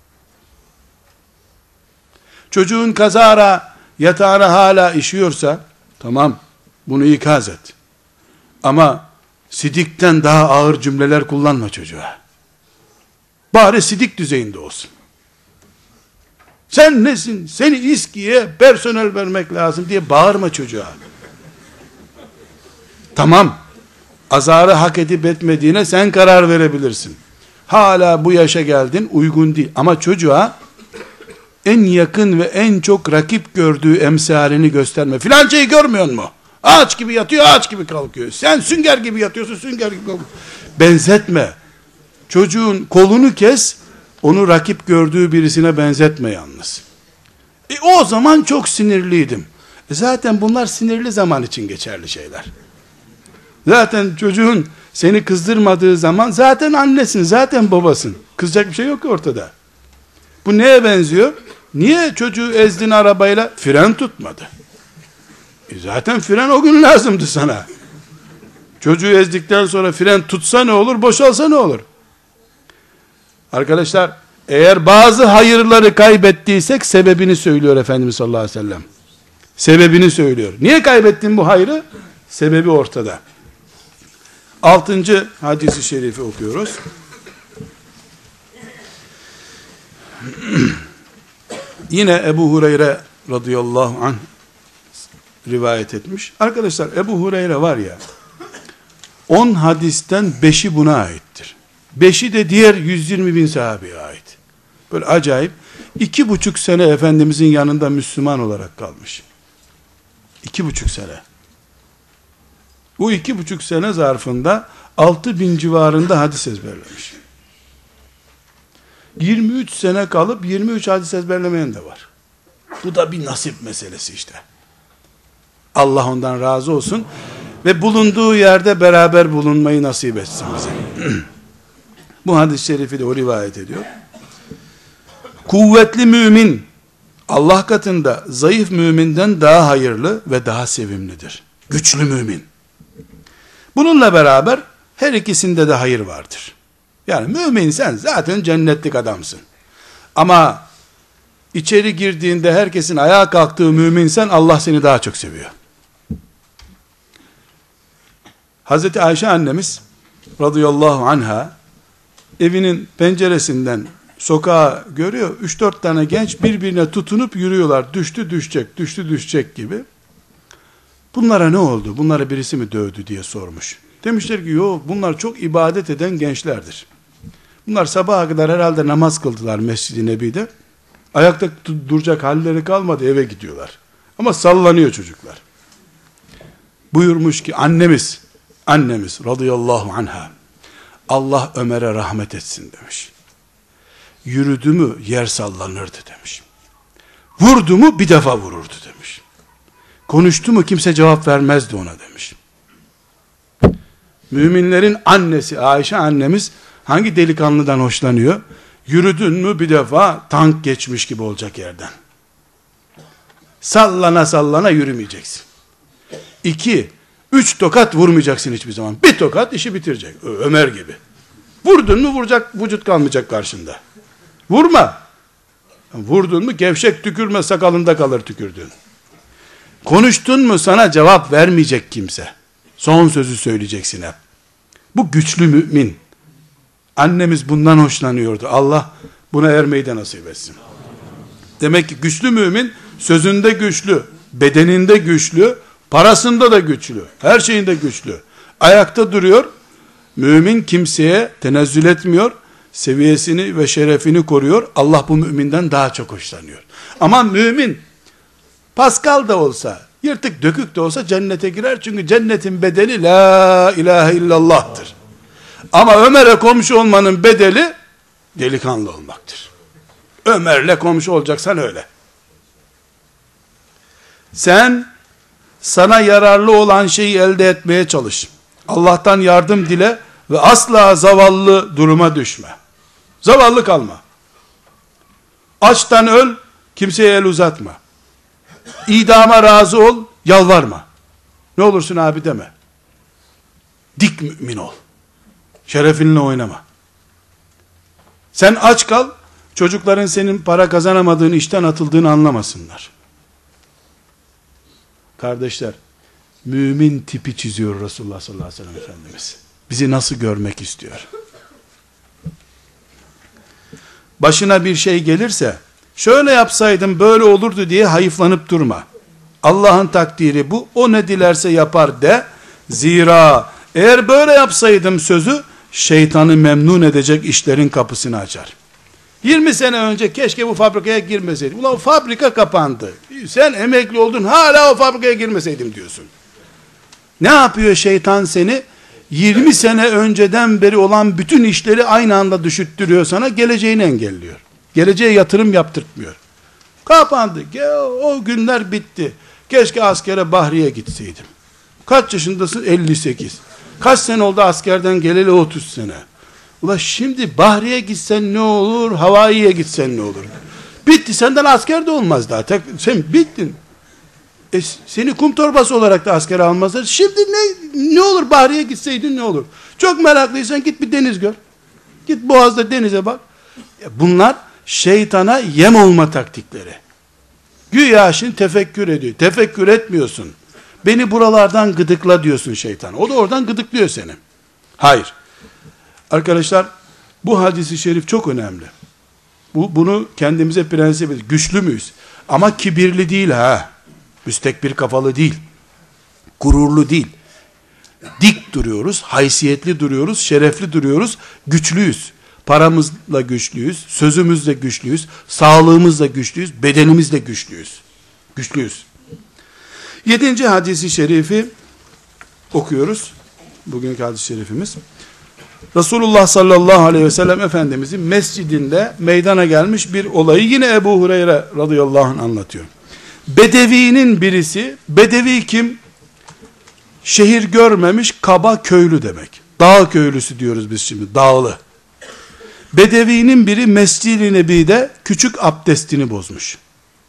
Çocuğun kazara yatağına hala işiyorsa tamam, bunu ikaz et. Ama sidikten daha ağır cümleler kullanma çocuğa. Bari sidik düzeyinde olsun. Sen nesin? Seni İSKİ'ye personel vermek lazım diye bağırma çocuğa. Tamam, azarı hak edip etmediğine sen karar verebilirsin. Hala bu yaşa geldin, uygun değil. Ama çocuğa en yakın ve en çok rakip gördüğü emsalini gösterme. Filancayı görmüyor mu? Ağaç gibi yatıyor, ağaç gibi kalkıyor. Sen sünger gibi yatıyorsun, sünger gibi kalkıyor. Benzetme. Çocuğun kolunu kes, onu rakip gördüğü birisine benzetme yalnız. E o zaman çok sinirliydim. E zaten bunlar sinirli zaman için geçerli şeyler. Zaten çocuğun seni kızdırmadığı zaman zaten annesin, zaten babasın. Kızacak bir şey yok ortada. Bu neye benziyor? Niye çocuğu ezdin arabayla? Fren tutmadı. E zaten fren o gün lazımdı sana. Çocuğu ezdikten sonra fren tutsa ne olur, boşalsa ne olur? Arkadaşlar, eğer bazı hayırları kaybettiysek sebebini söylüyor Efendimiz sallallahu aleyhi ve sellem. Sebebini söylüyor. Niye kaybettin bu hayrı? Sebebi ortada. Altıncı hadisi şerifi okuyoruz. Yine Ebu Hureyre radıyallahu anh rivayet etmiş. Arkadaşlar, Ebu Hureyre var ya, on hadisten beşi buna aittir. Beşi de diğer yüz yirmi bin sahabeye ait. Böyle acayip. İki buçuk sene Efendimizin yanında Müslüman olarak kalmış. İki buçuk sene. Bu iki buçuk sene zarfında altı bin civarında hadis ezberlemiş. yirmi üç sene kalıp yirmi üç hadis ezberlemeyen de var. Bu da bir nasip meselesi işte. Allah ondan razı olsun ve bulunduğu yerde beraber bulunmayı nasip etsin bize. Bu hadis-i şerifi de o rivayet ediyor. Kuvvetli mümin Allah katında zayıf müminden daha hayırlı ve daha sevimlidir. Güçlü mümin. Bununla beraber her ikisinde de hayır vardır. Yani mümin sen zaten cennetlik adamsın. Ama içeri girdiğinde herkesin ayağa kalktığı müminsen Allah seni daha çok seviyor. Hazreti Ayşe annemiz radıyallahu anha evinin penceresinden sokağa görüyor. Üç dört tane genç birbirine tutunup yürüyorlar. Düştü düşecek, düştü düşecek gibi. Bunlara ne oldu? Bunlara birisi mi dövdü diye sormuş. Demişler ki yok, bunlar çok ibadet eden gençlerdir. Bunlar sabaha kadar herhalde namaz kıldılar Mescid-i Nebi'de. Ayakta duracak halleri kalmadı, eve gidiyorlar. Ama sallanıyor çocuklar. Buyurmuş ki annemiz, annemiz radıyallahu anha, Allah Ömer'e rahmet etsin demiş. Yürüdü mü yer sallanırdı demiş. Vurdu mu bir defa vururdu demiş. Konuştu mu kimse cevap vermezdi ona demiş. Müminlerin annesi Ayşe annemiz hangi delikanlıdan hoşlanıyor? Yürüdün mü bir defa tank geçmiş gibi olacak yerden. Sallana sallana yürümeyeceksin. İki, üç tokat vurmayacaksın hiçbir zaman. Bir tokat işi bitirecek. Ömer gibi. Vurdun mu vuracak, vücut kalmayacak karşında. Vurma. Vurdun mu gevşek tükürme, sakalında kalır tükürdüğün. Konuştun mu sana cevap vermeyecek kimse. Son sözü söyleyeceksin hep. Bu güçlü mümin. Annemiz bundan hoşlanıyordu. Allah buna ermeyi de nasip etsin. Demek ki güçlü mümin sözünde güçlü, bedeninde güçlü, parasında da güçlü, her şeyinde güçlü. Ayakta duruyor. Mümin kimseye tenezzül etmiyor. Seviyesini ve şerefini koruyor. Allah bu müminden daha çok hoşlanıyor. Ama mümin Pascal da olsa, yırtık dökük de olsa cennete girer. Çünkü cennetin bedeli la ilahe illallah'tır. Ama Ömer'e komşu olmanın bedeli delikanlı olmaktır. Ömer'le komşu olacaksan öyle. Sen sana yararlı olan şeyi elde etmeye çalış. Allah'tan yardım dile ve asla zavallı duruma düşme. Zavallı kalma. Açtan öl, kimseye el uzatma. İdama razı ol, yalvarma. Ne olursun abi deme. Dik mümin ol. Şerefinle oynama. Sen aç kal, çocukların senin para kazanamadığını, işten atıldığını anlamasınlar. Kardeşler, mümin tipi çiziyor Resulullah sallallahu aleyhi ve sellem Efendimiz. Bizi nasıl görmek istiyor? Başına bir şey gelirse, şöyle yapsaydım böyle olurdu diye hayıflanıp durma. Allah'ın takdiri bu, o ne dilerse yapar de. Zira eğer böyle yapsaydım sözü, şeytanı memnun edecek işlerin kapısını açar. yirmi sene önce keşke bu fabrikaya girmeseydim. Ulan o fabrika kapandı. Sen emekli oldun, hala o fabrikaya girmeseydim diyorsun. Ne yapıyor şeytan seni? yirmi sene önceden beri olan bütün işleri aynı anda düşüttürüyor sana, geleceğini engelliyor. Geleceğe yatırım yaptırtmıyor. Kapandı. O günler bitti. Keşke askere Bahriye gitseydim. Kaç yaşındasın? elli sekiz. Kaç sene oldu askerden geleli? otuz sene. Ulan şimdi Bahriye gitsen ne olur? Havaiye gitsen ne olur? Bitti. Senden asker de olmaz daha. Tek, sen bittin. E, seni kum torbası olarak da askere almazlar. Şimdi ne ne olur Bahriye gitseydin ne olur? Çok meraklıysan git bir deniz gör. Git Boğaz'da denize bak. Bunlar şeytana yem olma taktikleri. Güya şimdi tefekkür ediyor. Tefekkür etmiyorsun. Beni buralardan gıdıkla diyorsun şeytan. O da oradan gıdıklıyor seni. Hayır. Arkadaşlar, bu hadisi şerif çok önemli. Bu, bunu kendimize prensip ediyoruz. Güçlü müyüz? Ama kibirli değil ha. Müstekbir kafalı değil. Gururlu değil. Dik duruyoruz, haysiyetli duruyoruz, şerefli duruyoruz, güçlüyüz. Paramızla güçlüyüz, sözümüzle güçlüyüz, sağlığımızla güçlüyüz, bedenimizle güçlüyüz. Güçlüyüz. Yedinci hadisi şerifi okuyoruz. Bugünkü hadis-i şerifimiz. Resulullah sallallahu aleyhi ve sellem Efendimizin mescidinde meydana gelmiş bir olayı yine Ebu Hureyre radıyallahu anh anlatıyor. Bedevinin birisi, bedevi kim? Şehir görmemiş, kaba köylü demek. Dağ köylüsü diyoruz biz şimdi, dağlı. Bedevinin biri Mescid-i Nebi'de küçük abdestini bozmuş.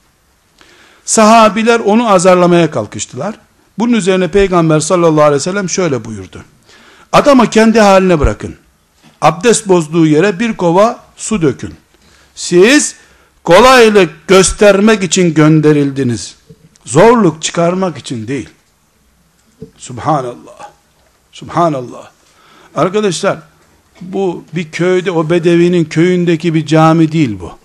Sahabiler onu azarlamaya kalkıştılar. Bunun üzerine Peygamber sallallahu aleyhi ve sellem şöyle buyurdu. Adamı kendi haline bırakın. Abdest bozduğu yere bir kova su dökün. Siz kolaylık göstermek için gönderildiniz. Zorluk çıkarmak için değil. Subhanallah. Subhanallah. Arkadaşlar, bu bir köyde, o bedevinin köyündeki bir cami değil bu.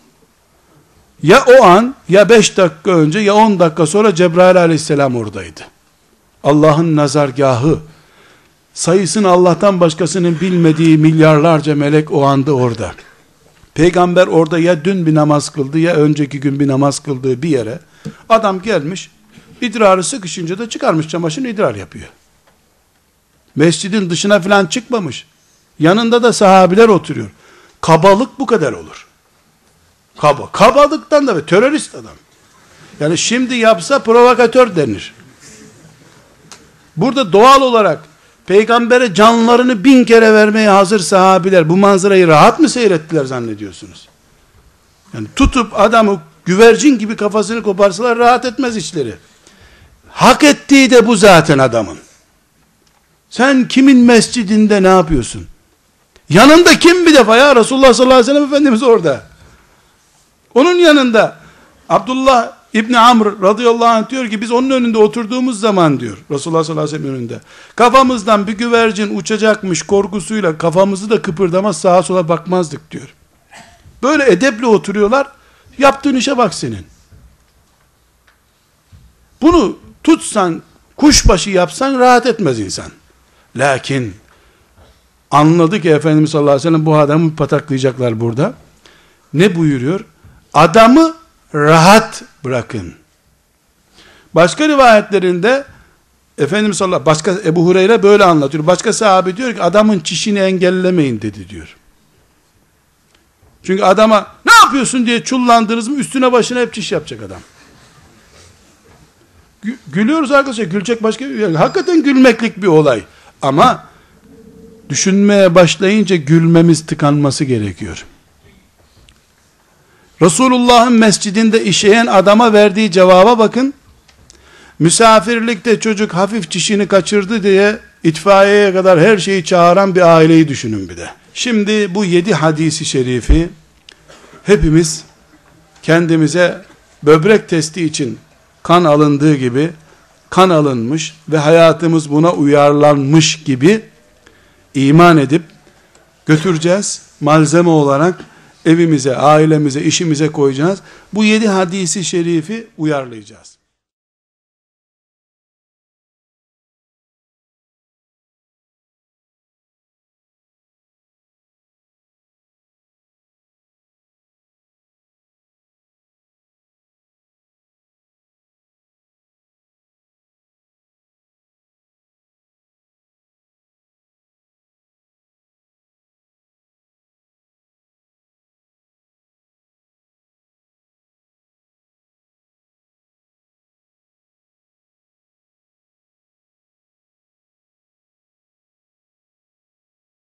Ya o an, ya beş dakika önce, ya on dakika sonra Cebrail aleyhisselam oradaydı. Allah'ın nazargahı, sayısını Allah'tan başkasının bilmediği milyarlarca melek o anda orada. Peygamber orada ya dün bir namaz kıldı, ya önceki gün bir namaz kıldığı bir yere, adam gelmiş, idrarı sıkışınca da çıkarmış çamaşırını, idrar yapıyor. Mescidin dışına falan çıkmamış. Yanında da sahabiler oturuyor. Kabalık bu kadar olur. Kaba. Kabalıktan da ve terörist adam. Yani şimdi yapsa provokatör denir. Burada doğal olarak peygambere canlarını bin kere vermeye hazır sahabiler bu manzarayı rahat mı seyrettiler zannediyorsunuz? Yani tutup adamı güvercin gibi kafasını koparsalar rahat etmez içleri. Hak ettiği de bu zaten adamın. Sen kimin mescidinde ne yapıyorsun? Yanında kim bir defa ya? Resulullah sallallahu aleyhi ve sellem Efendimiz orada. Onun yanında Abdullah İbni Amr radıyallahu anh diyor ki biz onun önünde oturduğumuz zaman diyor Resulullah sallallahu aleyhi ve sellem önünde kafamızdan bir güvercin uçacakmış korkusuyla kafamızı da kıpırdamaz sağa sola bakmazdık diyor. Böyle edeple oturuyorlar. Yaptığın işe bak senin. Bunu tutsan kuşbaşı yapsan rahat etmez insan. Lakin anladı ki Efendimiz sallallahu aleyhi ve sellem bu adamı pataklayacaklar burada. Ne buyuruyor? Adamı rahat bırakın. Başka rivayetlerinde Efendimiz sallallahu aleyhi ve sellem başka Ebu Hureyre böyle anlatıyor. Başka sahabe diyor ki adamın çişini engellemeyin dedi diyor. Çünkü adama ne yapıyorsun diye çullandınız mı üstüne başına hep çiş yapacak adam. Gü- gülüyoruz arkadaşlar. Gülecek başka bir yer. Hakikaten gülmeklik bir olay. Ama düşünmeye başlayınca gülmemiz tıkanması gerekiyor. Resulullah'ın mescidinde işeyen adama verdiği cevaba bakın. Misafirlikte çocuk hafif çişini kaçırdı diye itfaiyeye kadar her şeyi çağıran bir aileyi düşünün bir de. Şimdi bu yedi hadisi şerifi hepimiz kendimize böbrek testi için kan alındığı gibi kan alınmış ve hayatımız buna uyarlanmış gibi iman edip götüreceğiz. Malzeme olarak evimize, ailemize, işimize koyacağız. Bu yedi hadisi şerifi uyarlayacağız.